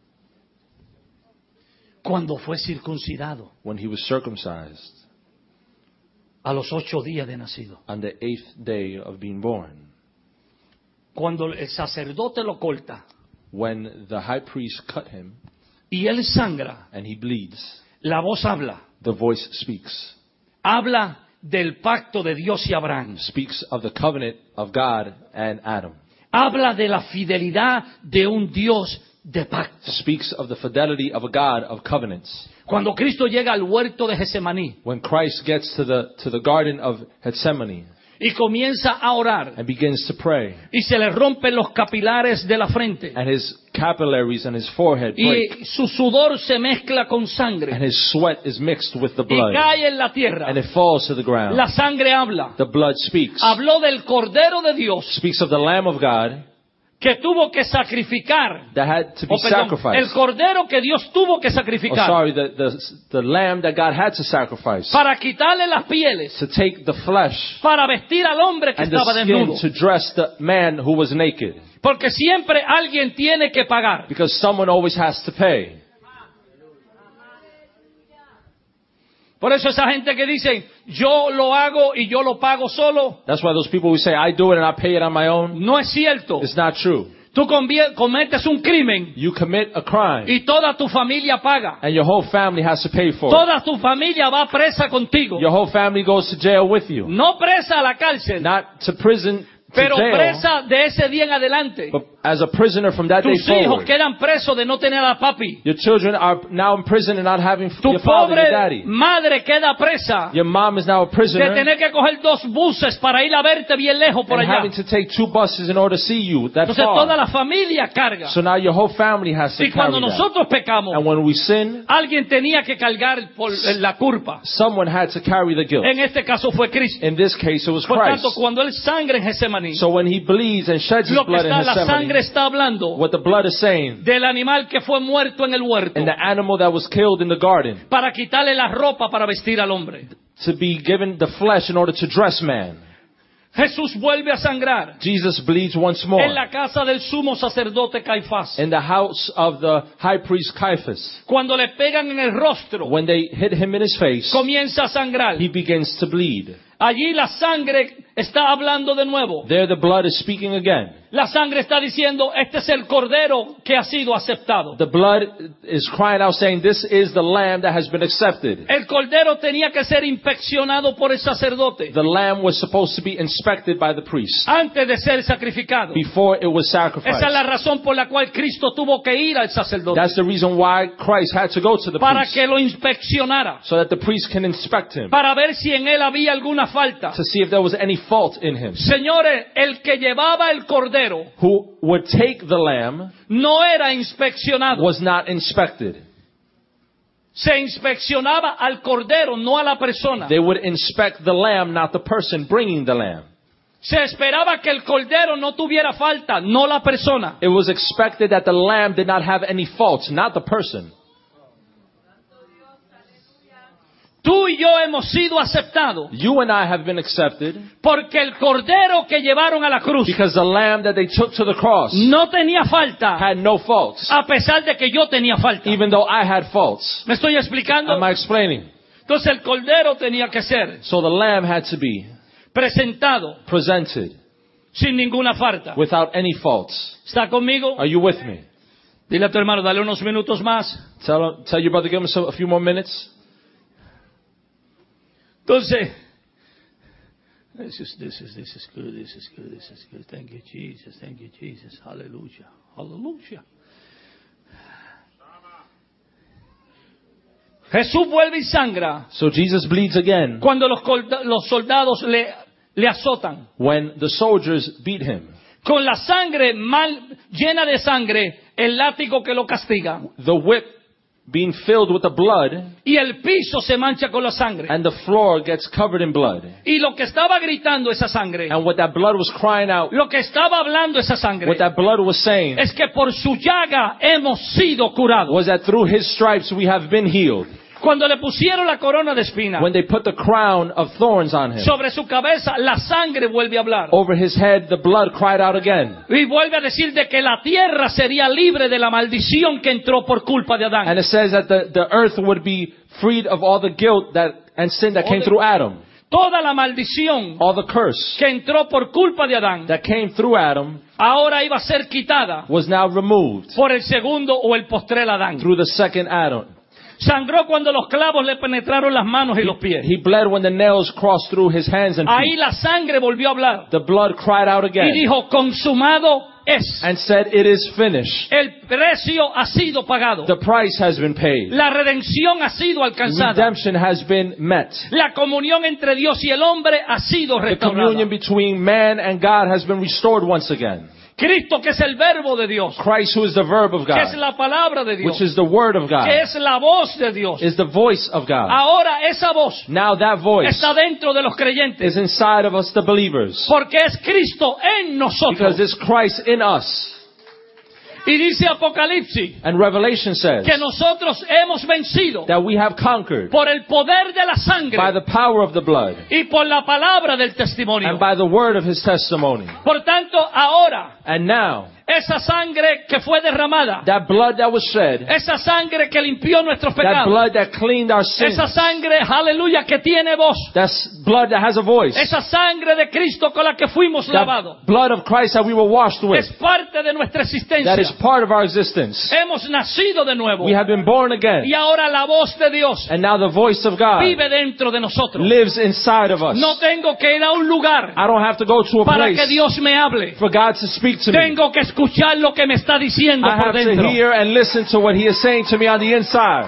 Cuando fue circuncidado When he was circumcised a los 8 días de nacido. on the 8th day of being born. Cuando el sacerdote lo corta When the high priest cut him y él sangra, and he bleeds, la voz habla. the voice speaks. Habla del pacto de Dios y Abraham. Speaks of the covenant of God and Adam. Habla de la fidelidad de un Dios de pacto. Speaks of the fidelity of a God of covenants. Cuando Cristo llega al huerto de Getsemaní When Christ gets to the garden of Gethsemane y comienza a orar and begins to pray, y se le rompen los capilares de la frente and his capillaries and his forehead break, y su sudor se mezcla con sangre and his sweat is mixed with the y blood, cae en la tierra, and it falls to the ground. la sangre habla. The blood speaks. Habló del Cordero de Dios Speaks of the Lamb of God que tuvo que sacrificar. that had to be Perdón, el sacrificed. Cordero que Dios tuvo que Oh, sacrificar sorry, the lamb that God had to sacrifice para quitarle las pieles, to take the flesh para vestir al hombre que and the estaba desnudo. skin to dress the man who was naked. Porque siempre alguien tiene que pagar. Because someone always has to pay. Por eso esa gente que dice, yo lo hago y yo lo pago solo, That's why those people who say, I do it and I pay it on my own, no es cierto. it's not true. Tú cometes un crimen You commit a crime y toda tu familia paga. and your whole family has to pay for it. Toda tu familia va presa contigo. Your whole family goes to jail with you. No presa a la cárcel, Not to prison, to pero jail, presa de ese día en adelante. but as a prisoner from that day Tus hijos forward. quedan presos de no tener a papi. Your children are now in prison and not having Tu your father, your pobre daddy. madre queda presa Your mom is now a de prisoner tener que coger 2 buses para ir a verte bien lejos por and allá. having to take 2 buses in order to see you that Entonces toda far. la familia carga. So now your whole family has to Y cuando carry that. nosotros pecamos, And when we sin, alguien tenía que cargar por la culpa. someone had to carry the guilt. En este caso fue Cristo. In this case, it was Por Christ. tanto, cuando él sangra en Getsemaní, So when he bleeds and sheds his lo que blood in está, la sangre Gethsemane, está hablando what the blood is saying, del animal que fue muerto en el huerto and the animal that was killed in the garden, para quitarle la ropa para vestir al hombre. to be given the flesh in order to dress man. Jesús vuelve a sangrar Jesus bleeds once more en la casa del sumo sacerdote Caifás. in the house of the high priest Caiaphas. Cuando le pegan en el rostro, When they hit him in his face, comienza a sangrar. he begins to bleed. Allí la sangre está hablando de nuevo. There the blood is speaking again. La sangre está diciendo, este es el cordero que ha sido aceptado. The blood is crying out saying, this is the lamb that has been accepted. El cordero tenía que ser inspeccionado por el sacerdote The lamb was supposed to be inspected by the priest antes de ser sacrificado. before it was sacrificed. Esa es la razón por la cual Cristo tuvo que ir al sacerdote That's the reason why Christ had to go to the para priest, que lo inspeccionara, so that the priest can inspect him, para ver si en él había alguna falta. to see if there was any fault in him. Señores, el que llevaba el cordero Who would take the lamb no era inspeccionado. was not inspected. Se inspeccionaba al cordero, no a la persona. They would inspect the lamb, not the person bringing the lamb. Se esperaba que el cordero no tuviera falta, no la persona. It was expected that the lamb did not have any faults, not the person. Tú y yo hemos sido aceptados You and I have been accepted porque el cordero que llevaron a la cruz because the lamb that they took to the cross no tenía falta, had no faults, a pesar de que yo tenía falta. even though I had faults. ¿Me estoy explicando? Am I explaining? Entonces el cordero tenía que ser So the lamb had to be presentado presented sin ninguna falta. without any faults. ¿Está conmigo? Are you with me? Dile a tu hermano, dale unos minutos más. Tell your brother, give him a few more minutes. Entonces, this is good. Thank you, Jesus. Hallelujah. Jesús vuelve y sangra So Jesus bleeds again cuando los soldados le azotan. when the soldiers beat him. Con la sangre llena de sangre, el látigo que lo castiga. The whip being filled with the blood, Y el piso se mancha con la sangre. and the floor gets covered in blood. Y lo que estaba gritando esa sangre, And what that blood was crying out, lo que estaba hablando esa sangre, what that blood was saying, es que por su llaga hemos sido curados. was that through his stripes we have been healed. Cuando le pusieron la corona de espinas When they put the crown of thorns on him, sobre su cabeza, la sangre vuelve a hablar. over his head the blood cried out again. Y vuelve a decir de que la tierra sería libre de la maldición que entró por culpa de Adán. And it says that the earth would be freed of all the guilt and sin that came through Adam. Toda la maldición All the curse que entró por culpa de Adán, that came through Adam ahora iba a ser quitada was now removed por el segundo o el postrer Adán. through the second Adam. Sangró cuando los clavos le penetraron las manos y los pies. He bled when the nails crossed through his hands and Ahí feet. la sangre volvió a hablar The blood cried out y again dijo, consumado es. and said, "It is finished." El precio ha sido pagado. The price has been paid. La redención ha sido alcanzada. Redemption has been met. La comunión entre Dios y el hombre ha sido The restaurada. communion between man and God has been restored once again. Cristo, que es el verbo de Dios, Christ, who is the verb of que es God, la palabra de Dios, which is the word of que God, es la voz de Dios. is the voice of God. Ahora esa voz Now that voice está dentro de los creyentes, is inside of us, the believers, porque es Cristo en nosotros. because it's Christ in us. Y dice Apocalipsis And Revelation says que nosotros hemos vencido that we have conquered por el poder de la sangre by the power of the blood y por la palabra del testimonio. and by the word of his testimony. Por tanto, ahora And now, esa sangre que fue derramada, that blood that was shed, esa sangre que limpió nuestros that pecados, blood that cleaned our sins, esa sangre, aleluya, que tiene voz, that's blood that has a voice, esa sangre de Cristo con la que fuimos lavados, that blood of Christ that we were washed with, es parte de nuestra existencia. that is part of our existence. Hemos nacido de nuevo We have been born again. y ahora la voz de Dios And now the voice of God vive dentro de nosotros. lives inside of us. No tengo que ir a un lugar I don't have to go to a para que place Dios me hable. for God to speak to me. Tengo que escuchar lo que me está diciendo I por have to dentro. hear and listen to what He is saying to me on the inside.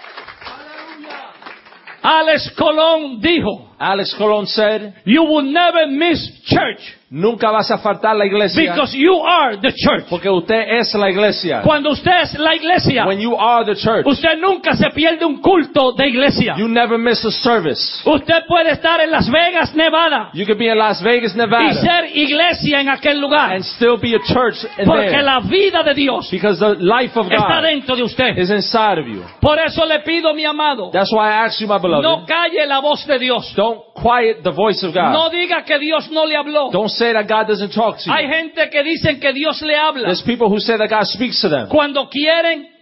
Alex Colón dijo, Alex Colon said, you will never miss church nunca vas a faltar la iglesia because you are the church. porque usted es la iglesia. Cuando usted es la iglesia, When you are the church, usted nunca se pierde un culto de iglesia. you never miss a service. Usted puede estar en Las Vegas, Nevada, You could be in Las Vegas, y Nevada, ser iglesia en aquel lugar, and still be a church in porque there. la vida de Dios Because the life of está God dentro de usted. is inside of you. Por eso le pido, mi amado, That's why I ask you, my beloved, no calle la voz de Dios. don't quiet the voice of God. No diga que Dios no le habló. Don't say that God doesn't talk to Hay you. gente que dicen que Dios le habla There's people who say that God speaks to them cuando quieren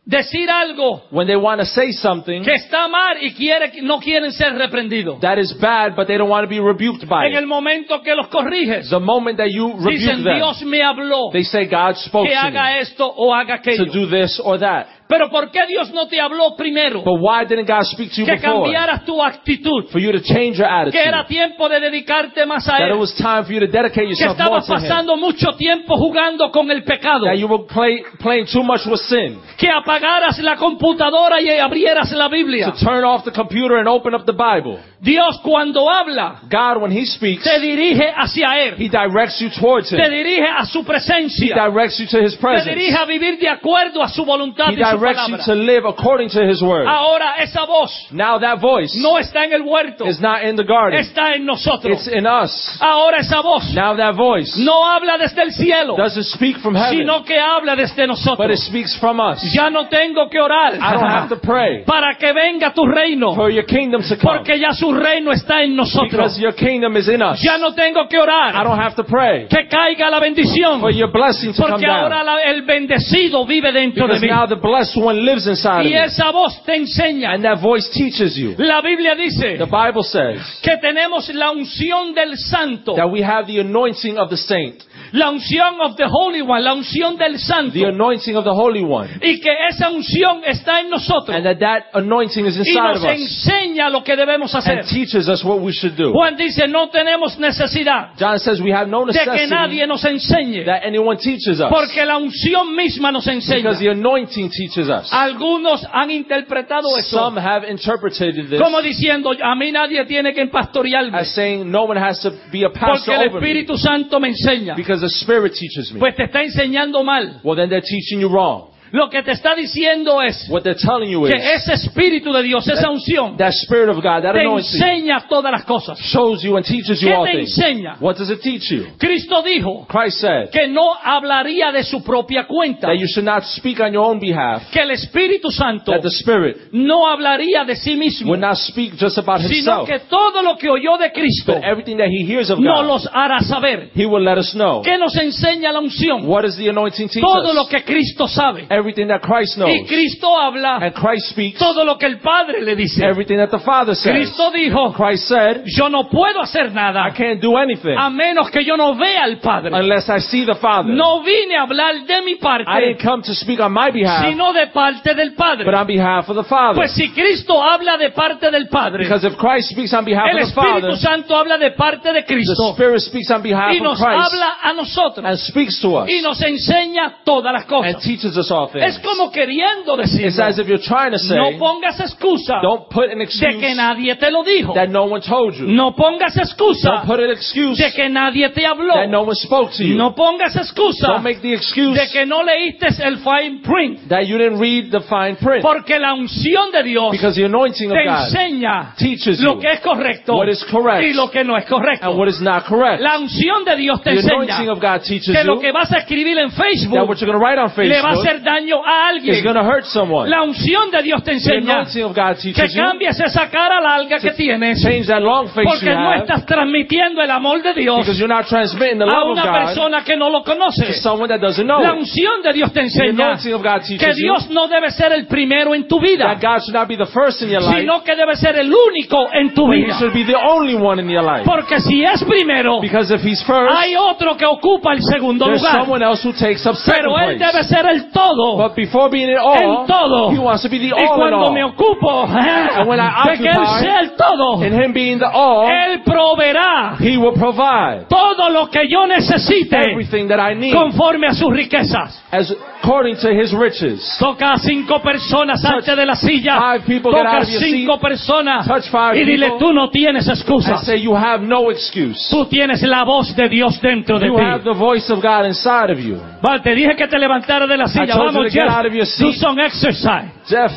decir algo when they want to say something que está mal y no quieren ser reprendidos. that is bad, but they don't want to be rebuked by En el it. momento que los corriges, The moment that you rebuke dicen, them, Dios me habló they say, God spoke que to haga me esto o haga to aquello. do this or that. Pero ¿por qué Dios no te habló primero? But why didn't God speak to you Que before? cambiaras tu actitud. For you to change your Que era attitude. tiempo de dedicarte más a That it Él. was time for you to dedicate Que yourself more estabas to Him. pasando mucho tiempo jugando con el pecado. That you were playing too much with sin. Que apagaras la computadora y abrieras la Biblia. To turn off the computer and open up the Bible. Dios cuando habla, God, when He speaks, te dirige hacia Él. He directs you towards Te Him. dirige a su He presencia. directs you to His Te presence. dirige a vivir de acuerdo a su voluntad He y su directs you palabra. to live according to His word. Ahora esa voz Now that voice no está en el huerto, is not in the garden. está en nosotros. It's in us. Ahora esa voz Now that voice no habla desde el cielo, doesn't speak from heaven, sino que habla desde but it nosotros. speaks from us. Ya no tengo que orar I don't have to pray para que venga tu reino, for your kingdom to come, porque ya su reino está en nosotros. because your kingdom is in us. Ya no tengo que I orar don't have to pray que caiga la bendición, for your blessing to come porque ahora down, el bendecido vive dentro de because mí. now the blessed one lives inside of Y you, esa voz te enseña. and that voice teaches you. La Biblia dice The Bible says que tenemos la unción del santo, that we have the anointing of the saint, la unción of the Holy One, la unción del santo, the anointing of the Holy One, y que esa unción está en nosotros and that anointing is y inside nos of us enseña lo que debemos hacer. and teaches us what we should do. Juan dice, no tenemos necesidad John says we have no de que necessity nadie nos enseñe, that anyone teaches us, porque la unción misma nos enseña. because the anointing teaches us. Algunos han interpretado eso Some have interpreted this como diciendo, a mí nadie tiene que pastorearme, as saying no one has to be a porque pastor el over me, Espíritu Santo me enseña. because the Spirit teaches me. Pues te está enseñando mal. Well, then they're teaching you wrong. Lo que te está diciendo es What they're telling you que is ese Espíritu de Dios, esa unción, that Spirit of God, that te anointing, enseña todas las cosas. shows you and teaches you ¿Qué all te things. enseña? What does it teach you? Cristo dijo Christ said que no hablaría de su propia cuenta, that you should not speak on your own behalf, que el Espíritu Santo that the Spirit no hablaría de sí mismo, would not speak just about sino Himself, que todo lo que oyó de Cristo but everything that He hears of nos God, los hará saber. He will let us know. ¿Qué nos enseña la unción? What does the anointing teach Todo lo us? que Cristo sabe. Everything that Christ Y knows. Cristo habla And Christ speaks todo lo que el Padre le dice. everything that the Father says. Cristo dijo, Christ said, yo no puedo hacer I nada can't do anything a menos que yo no vea al Padre. unless I see the Father. No vine a hablar de mi I parte, didn't come to speak on my behalf, sino de parte del Padre. but on behalf of the Father. Pues si Cristo habla de parte del Padre, Because if Christ speaks on behalf el of the Father, Espíritu Santo habla de parte de the Cristo Spirit speaks on behalf y of nos Christ habla a nosotros and speaks to us y nos enseña todas las and cosas. teaches us all things. Es como queriendo decir, It's as if you're trying to say, no pongas excusa don't put an de excuse que nadie te lo dijo. that no one told you. No pongas Don't excusa put an excuse de que nadie te habló. that no one spoke to you. No pongas excusa Don't make the excuse de que no leíste el fine print, that you didn't read the fine print. porque la unción de Dios Because the anointing of te God enseña teaches lo you que es correcto what is correct y lo que no es correcto. and what is not correct. La unción de Dios te The anointing enseña of God teaches que lo you que vas a escribir en that Facebook what you're going to write on le va a Facebook hacer daño a is alguien. going to hurt someone. La unción de Dios te The enseña anointing of God que teaches you cambies esa cara larga que tienes, change that long face porque you no have estás transmitiendo el amor de Dios because you're not transmitting the a love of una God persona que no lo to conoce. someone that doesn't know La it. unción de Dios te The enseña anointing of God que teaches you Dios no debe ser el primero en tu vida, that God should not be the first in your life, sino que debe ser el único en tu but He vida. should be the only one in your life. Porque si es primero, Because if He's first, hay otro que ocupa el segundo there's lugar. someone else who takes up second Pero Él place. debe ser el todo But before being it all, en todo. He wants to be the Y all in cuando me all. ocupo when I de que Él occupy sea el todo, In Him being the all, Él proveerá He will provide todo lo que yo necesite everything that I need conforme a sus riquezas. as according to His riches. Toca a 5 personas antes de la silla. 5 people, get Toca out a of your 5 seat, personas touch 5 y dile, people, tú no tienes and excusa. say you have no excuse. Tú tienes la voz de Dios dentro de You have ti. the voice of God inside of you. Vale, te dije que te levantara de la I silla. told you Vamos, to get out of Jeff. your Do seat. some exercise. Jeff,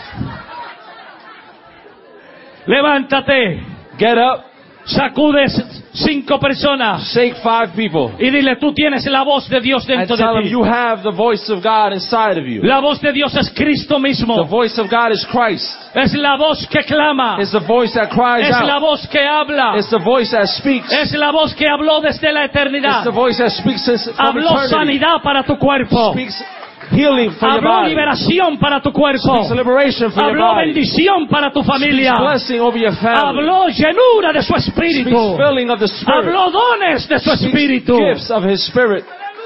Levántate. get up, Sacudes 5 personas. shake 5 people, Y dile, tú tienes la voz de Dios and dentro tell de them ti. you have the voice of God inside of you. La voz de Dios es Cristo The mismo. voice of God is Christ. Es la voz que clama. It's the voice that cries Es la out. voz que habla. It's the voice that speaks. Es la voz que habló desde la It's eternidad. the voice that speaks from Habló eternity. sanidad para tu cuerpo. Speaks healing for your Habló body. liberación para tu cuerpo. Speaks liberation for your Habló body. bendición para tu familia. Speaks blessing over your family. Habló llenura de su Speaks espíritu. filling of the Spirit. Habló dones de su Speaks espíritu. gifts of His Spirit.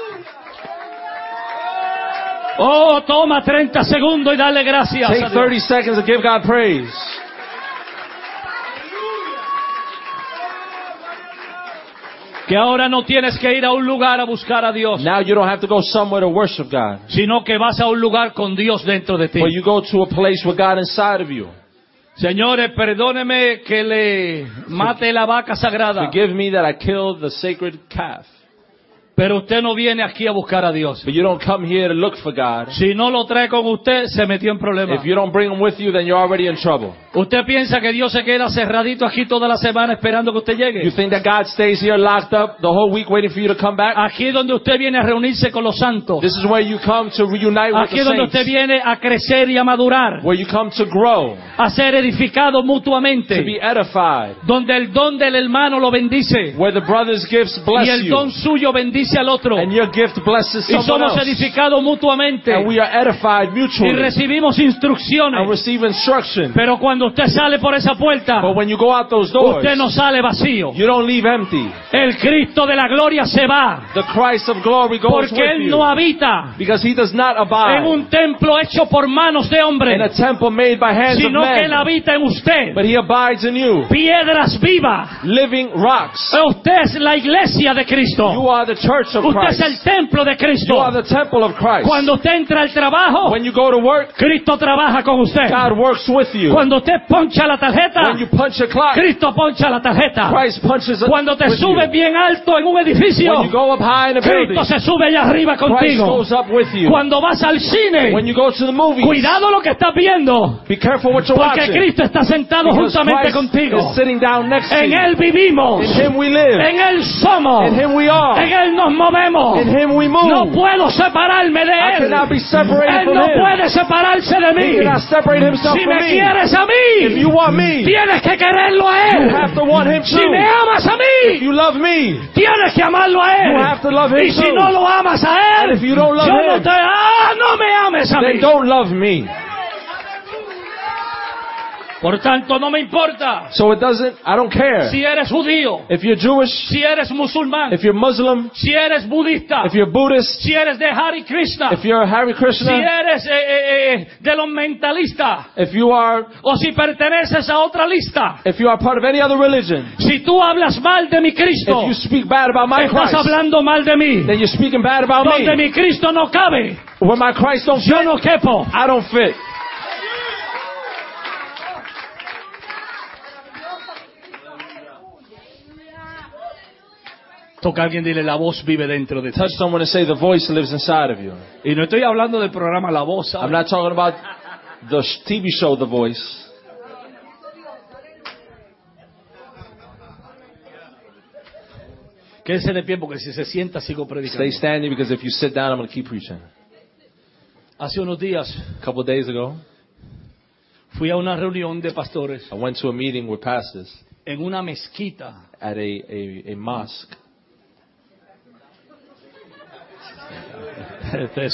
Oh, toma 30 segundos y dale gracias a Take Dios. 30 seconds to give God praise. Que ahora no tienes que ir a un lugar a buscar a Dios, Now you don't have to go somewhere to worship God, sino que vas a un lugar con Dios dentro de ti. but you go to a place with God inside of you. Señores, perdóneme que le mate la vaca sagrada, Forgive me that I killed the sacred calf. pero usted no viene aquí a buscar a Dios. But you don't come here to look for God. Si no lo trae con usted, se metió en problemas. If you don't bring Him with you, then you're already in trouble. ¿Usted piensa que Dios se queda cerradito aquí toda la semana esperando que usted You llegue? think that God stays here locked up the whole week waiting for you to come back? Aquí es donde usted viene a reunirse con los santos. This is where you come to reunite with Aquí the es donde usted saints. viene a crecer y a madurar, Where you come to grow, a ser edificado to mutuamente, be edified. donde el don del hermano lo bendice Where the brother's gifts y bless el don you. suyo bendice al otro, And your gift blesses y someone somos else. edificados mutuamente And we are edified y mutually. recibimos And instrucciones. receive instruction. Pero cuando usted sale por esa puerta, But when you go out those doors, usted no sale vacío. you don't leave empty. El Cristo de la gloria se va, The Christ of glory goes porque with Él you. no habita Because He does not en abide un templo hecho por manos de in a hombres, temple made by hands of sino que Él men. habita en usted. But He abides in you. Piedras vivas. Living rocks. Usted es la iglesia de Cristo. You are the church of Usted es Christ. el templo de You Cristo. are the temple of Christ. Cuando usted entra al trabajo, When you go to work, Cristo trabaja con usted. God works with you. Cuando usted poncha la tarjeta, When you punch a clock, Cristo poncha la tarjeta. Christ punches it Cuando te with subes you. bien alto en un edificio, When you go up high in a building, Cristo se sube allá arriba Christ contigo. goes up with you. Cuando vas al When cine, you go to the movies, cuidado lo que estás viendo, be careful what you're porque watching. Cristo está sentado Because juntamente Christ contigo. is sitting down next to En you. Él vivimos, In Him we live. en Él somos, In Him we are. en Él nos movemos. In Him we move. No puedo separarme de I Él. cannot be separated Él from no Him. puede separarse de He mí. cannot separate Himself Si from me me. quieres a If you mí, want me, tienes que quererlo a you Él. have to want Him Si me too. amas a If mí, you love me, tienes que amarlo a you Él. have to love Him Y si too. no lo amas a And Él, if you don't love yo no Him, no me ames a then mí. don't love me. Por tanto, no me importa So I don't care. si eres judío, If you're Jewish, si eres musulmán, if you're Muslim, si eres budista, if you're Buddhist, si eres de Hare Krishna, if you're a Hare si Krishna, eres de los mentalistas, if you are perteneces a otra lista. part of any other religion, Si tú hablas mal de mi Cristo, if you speak bad about my estás Christ, hablando mal de mí. then you're speaking bad about Donde me. mi Cristo no cabe, When my Christ don't yo fit, no quepo. I don't fit. Toca a alguien, dile, la voz vive dentro de ti. Touch someone and say the voice lives inside of you. Y no estoy hablando del programa La Voz, ¿sabe? I'm not talking about the TV show The Voice. Quédese de pie porque si se sienta sigo Stay predicando. standing because if you sit down, I'm going to keep preaching. Hace unos días A couple of days ago, fui a una reunión de pastores I went to a meeting with pastors en una mezquita. at a mosque. Ustedes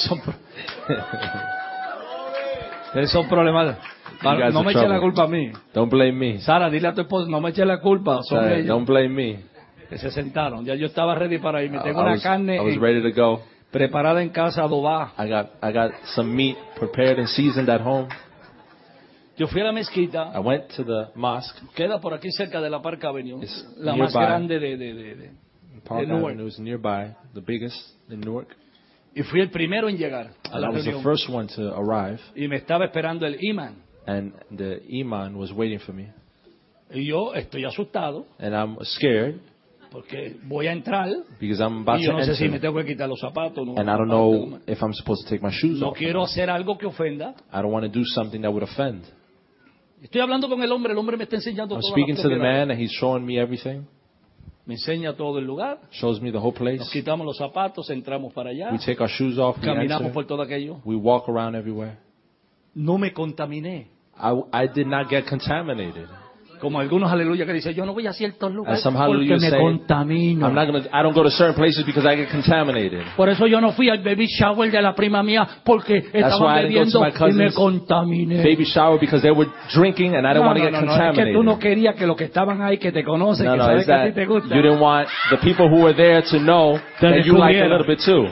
son problemas. You guys No are me eche la trouble. culpa a mí. Don't blame me. Sara, dile a tu esposo, no me eche la culpa. Son ellos Don't blame me. que se sentaron. Ya yo estaba ready para irme. Tengo I una was carne ready to go. preparada en casa, adobada. I got some meat prepared and seasoned at home. Yo fui a la mezquita. I went to the mosque. Queda por aquí cerca de la Park Avenue. It's La más nearby. grande de Park Newark. Avenue is nearby, the biggest in Newark. Y fui el primero en llegar a And la I was the reunión. first one to arrive, Y me estaba esperando el imán. and the imam was waiting for me. Y yo estoy asustado And I'm scared porque voy a entrar because I'm about y yo to no sé si me enter. tengo que quitar los zapatos. No, And I don't know if I'm supposed to take my shoes no off. quiero hacer algo que ofenda. I don't want to do something that would offend. Estoy hablando con el hombre me está enseñando I'm todas speaking las to the propiedades. man, and he's showing me everything. Me enseña todo el lugar. Shows me the whole place. Nos quitamos los zapatos, entramos para allá. We take our shoes off. We Caminamos enter. por todo aquello. We walk around everywhere. No me contaminé. I did not get contaminated. Como algunos aleluya que dicen, yo no voy a ciertos lugares some porque hallelujahs me say, contamino. I don't go to certain places because I get contaminated. Por eso yo no fui al baby shower de la prima mía porque why estaban I didn't go to bebiendo my y me cousin's contaminé. baby shower because they were drinking and I didn't want to get Es que contaminated. tú no querías que los que estaban ahí, que te conocen, que No, saben it's que a ti that te gusta, you didn't want the people who were there to know that you like a little bit too.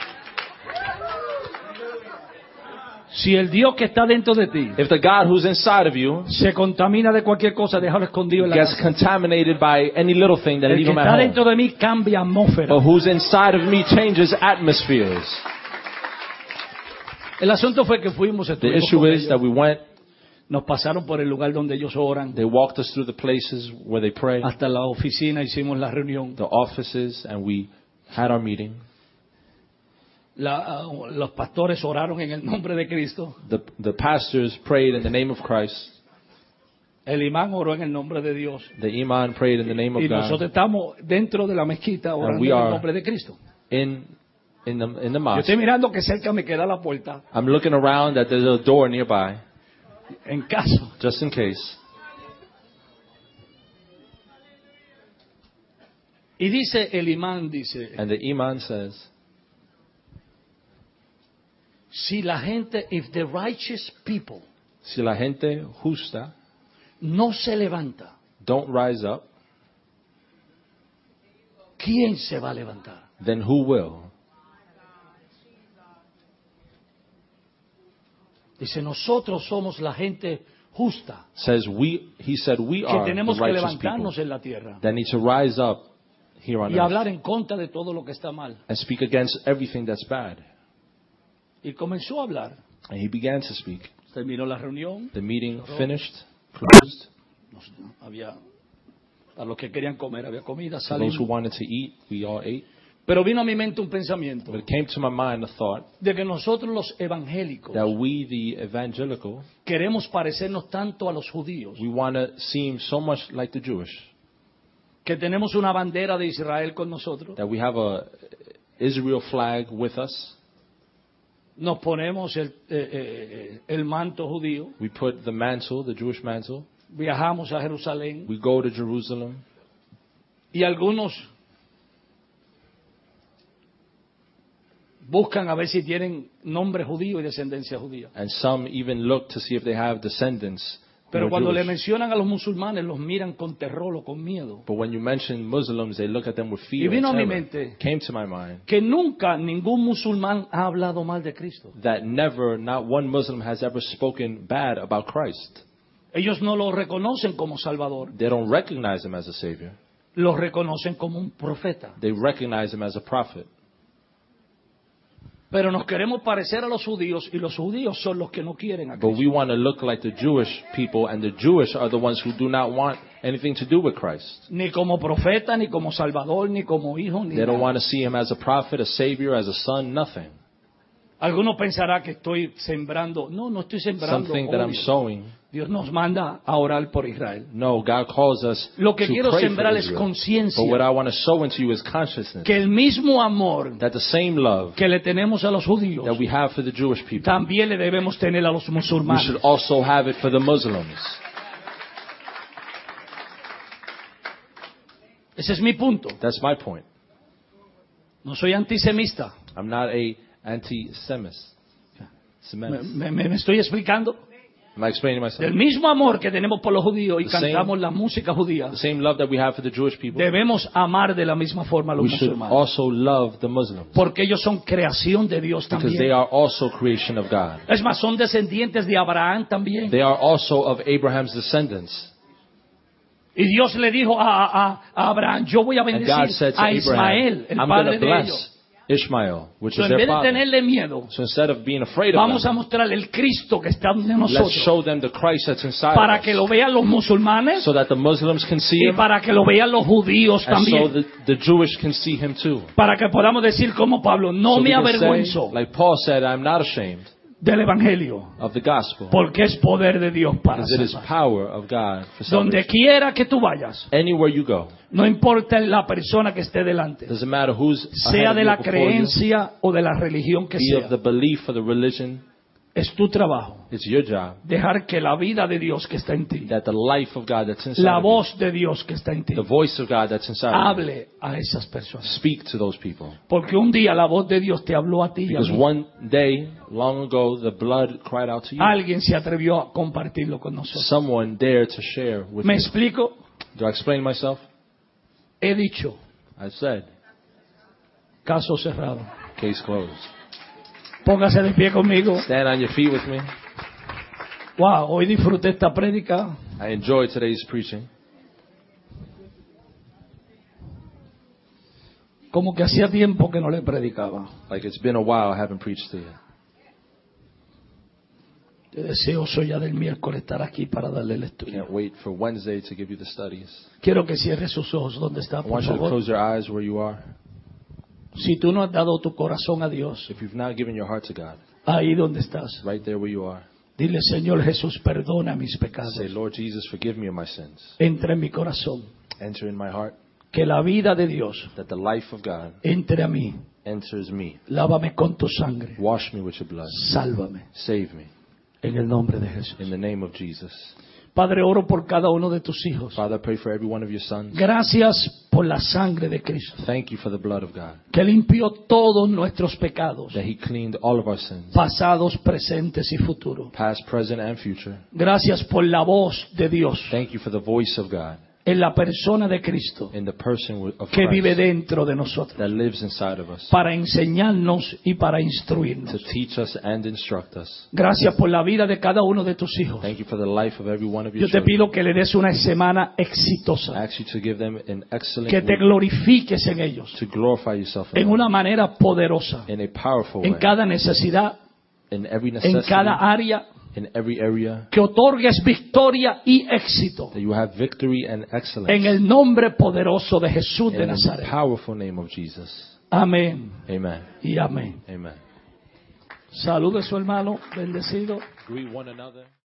Si el Dios que está dentro de ti If the God who's inside of you se contamina de cualquier cosa, déjalo escondido en la gets casa. contaminated by any little thing, then El leave que him está at dentro home. de mí cambia atmósfera. But who's inside of me changes atmospheres. El asunto fue que fuimos, The estuvimos issue con is ellos. that we went, Nos pasaron por el lugar donde ellos oran. they walked us through the places where they pray, Hasta la oficina hicimos la reunión. the offices, and we had our meeting. Los pastores oraron en el nombre de Cristo. The pastors prayed in the name of Christ. El imán oró en el nombre de Dios. The imam prayed in the name of Y God. nosotros estamos dentro de la mezquita orando we en el are nombre de Cristo. In the Yo mosque. estoy mirando que cerca me queda la puerta. I'm looking around that there's a door nearby, En caso. just in case. Y dice el imán, dice, And the imam says, si la gente, if the righteous people si la gente justa no se levanta, don't rise up, ¿quién se va a levantar? then who will? Dice, nosotros somos la gente justa He said, we que are the tenemos que righteous people levantarnos en la tierra that need to rise up here on y hablar earth en contra de todo lo que está mal. and speak against everything that's bad. Y comenzó a hablar. And he began to speak. Terminó la reunión. The meeting finished, closed. Había, a los que querían comer, había comida, For those who salimos. wanted to eat, we all ate. Pero vino a mi mente un pensamiento But it came to my mind a thought de que nosotros los evangélicos that we, the evangelical, queremos parecernos tanto a los judíos we want to seem so much like the Jewish, que tenemos una bandera de Israel con nosotros, that we have a Israel flag with us. nos ponemos el manto judío, We put the mantle, the Jewish mantle. viajamos a Jerusalén We go to Jerusalem. y algunos buscan a ver si tienen nombre judío y descendencia judía. And some even look to see if they have descendants who Pero are cuando le Jewish. mencionan a los musulmanes, los miran con terror o con miedo. But when you mention Muslims, they look at them with Y fear vino a and mi terror. mente Came to my mind que nunca ningún musulmán ha hablado mal de Cristo. that never, not one Muslim has ever spoken bad about Christ. Ellos no lo reconocen como Salvador, They don't recognize him as a savior. lo reconocen como un profeta. They recognize him as a prophet. Pero nos queremos parecer a los judíos y los judíos son los que no quieren a But Cristo. we want to look like the Jewish people, and the Jewish are the ones who do not want anything to do with Christ. Ni como profeta, ni como Salvador, ni como hijo, ni They don't nada. want to see him as a prophet, a savior, as a son, nothing. Algunos pensarán que estoy sembrando. No, no estoy sembrando Something that I'm odio. sowing. Dios nos manda a orar por Israel. No, God calls us Lo que to quiero pray sembrar for es Israel. conciencia. But what I want to sow into you is consciousness. Que el mismo amor That the same love que le tenemos a los judíos, that we have for the Jewish people, también le debemos tener a los we musulmanes. should also have it for the Muslims. Ese es mi punto. That's my point. No soy antisemita. I'm not a anti-Semist. Me estoy explicando. Am I explaining myself? Del mismo amor que tenemos por los judíos y The same- cantamos la música judía, The same love that we have for the Jewish people, debemos amar de la misma forma a los we should musulmanes. also love the Muslims. Porque ellos son creación de Dios Because they también. are also creation of God. Es más, son descendientes de Abraham también. They are also of Abraham's descendants. Y Dios le dijo a Abraham, yo voy a And God bendecir said to a Ismael, Abraham, el I'm going padre to de ellos. bless Ishmael, which So, is en their vez de father. tenerle miedo, So instead of being afraid of vamos a them, mostrarle el Cristo que está en let's nosotros. show them the Christ that's inside Para of que us, lo vean los musulmanes so that the Muslims can see y him, para que lo vean los judíos and so también. the Jewish can see him too. Para que podamos decir como Pablo, no So we me can say, avergüenzo like Paul said, I'm not ashamed del Evangelio, of the gospel, porque es poder de Dios para because it is salvar. power of God for Donde salvation. quiera que tú vayas, Anywhere you go, no importa la persona que esté delante, doesn't matter who's sea ahead de of la you, before you, creencia o de la religión que be of the sea, belief or the religion, Es tu trabajo It's your job dejar que la vida de Dios que está en ti, that the life of God that's inside la of you, voz de Dios que está en ti, the voice of God that's inside of you, hable a esas personas. speak to those people. Porque un día la voz de Dios te habló a ti y a Because mí. one day, long ago, the blood cried out to you. Alguien se atrevió a compartirlo con nosotros. Someone dared to share with ¿Me you. explico? Do I explain myself? He dicho, I said, caso cerrado. case closed. Póngase de pie conmigo. Stand on your feet with me. Wow, hoy disfruté esta prédica. I enjoyed today's preaching. Como que hacía tiempo que no le predicaba. Like it's been a while I haven't preached to you. Yo deseoso ya del miércoles estar aquí para darle el estudio. Can't wait for Wednesday to give you the studies. Quiero que cierre sus ojos donde está, I por want you to favor. close your eyes where you are. Si tú no has dado tu corazón a Dios, If you've not given your heart to God, ahí donde estás, right there where you are, dile, Señor Jesús, perdona mis pecados. say, Lord Jesus, forgive me of my sins. Entra en mi corazón. Enter in my heart, Que la vida de Dios that the life of God entre a mí. enters me. Lávame con tu sangre. Wash me with your blood. Sálvame. Save me. En el nombre de Jesús. In the name of Jesus. Padre, oro por cada uno de tus hijos. Father, I pray for every one of your sons. Gracias por la sangre de Cristo, Thank you for the blood of God, que limpió todos nuestros pecados, that He cleaned all of our sins, pasados, presentes y futuros. past, present, and future. Gracias por la voz de Dios Thank you for the voice of God en la persona de Cristo in the person of que vive Christ dentro de nosotros, that lives inside of us para enseñarnos y para to instruirnos. teach us and instruct us. Gracias por la vida de cada uno de tus hijos. Thank you for the life of every one of your Yo te children. pido que le des una semana I exitosa, ask you to give them an excellent que te week, glorifiques en ellos, to glorify yourself en in, una manera poderosa, in a powerful en way, cada necesidad, in every en necessity, cada área, in every area, que otorgues victoria y éxito that you have victory and excellence en el nombre poderoso de Jesús de in the Nazaret. powerful name of Jesus. Amén Amen. y amén. Amen. Salude a su hermano bendecido. Greet one another.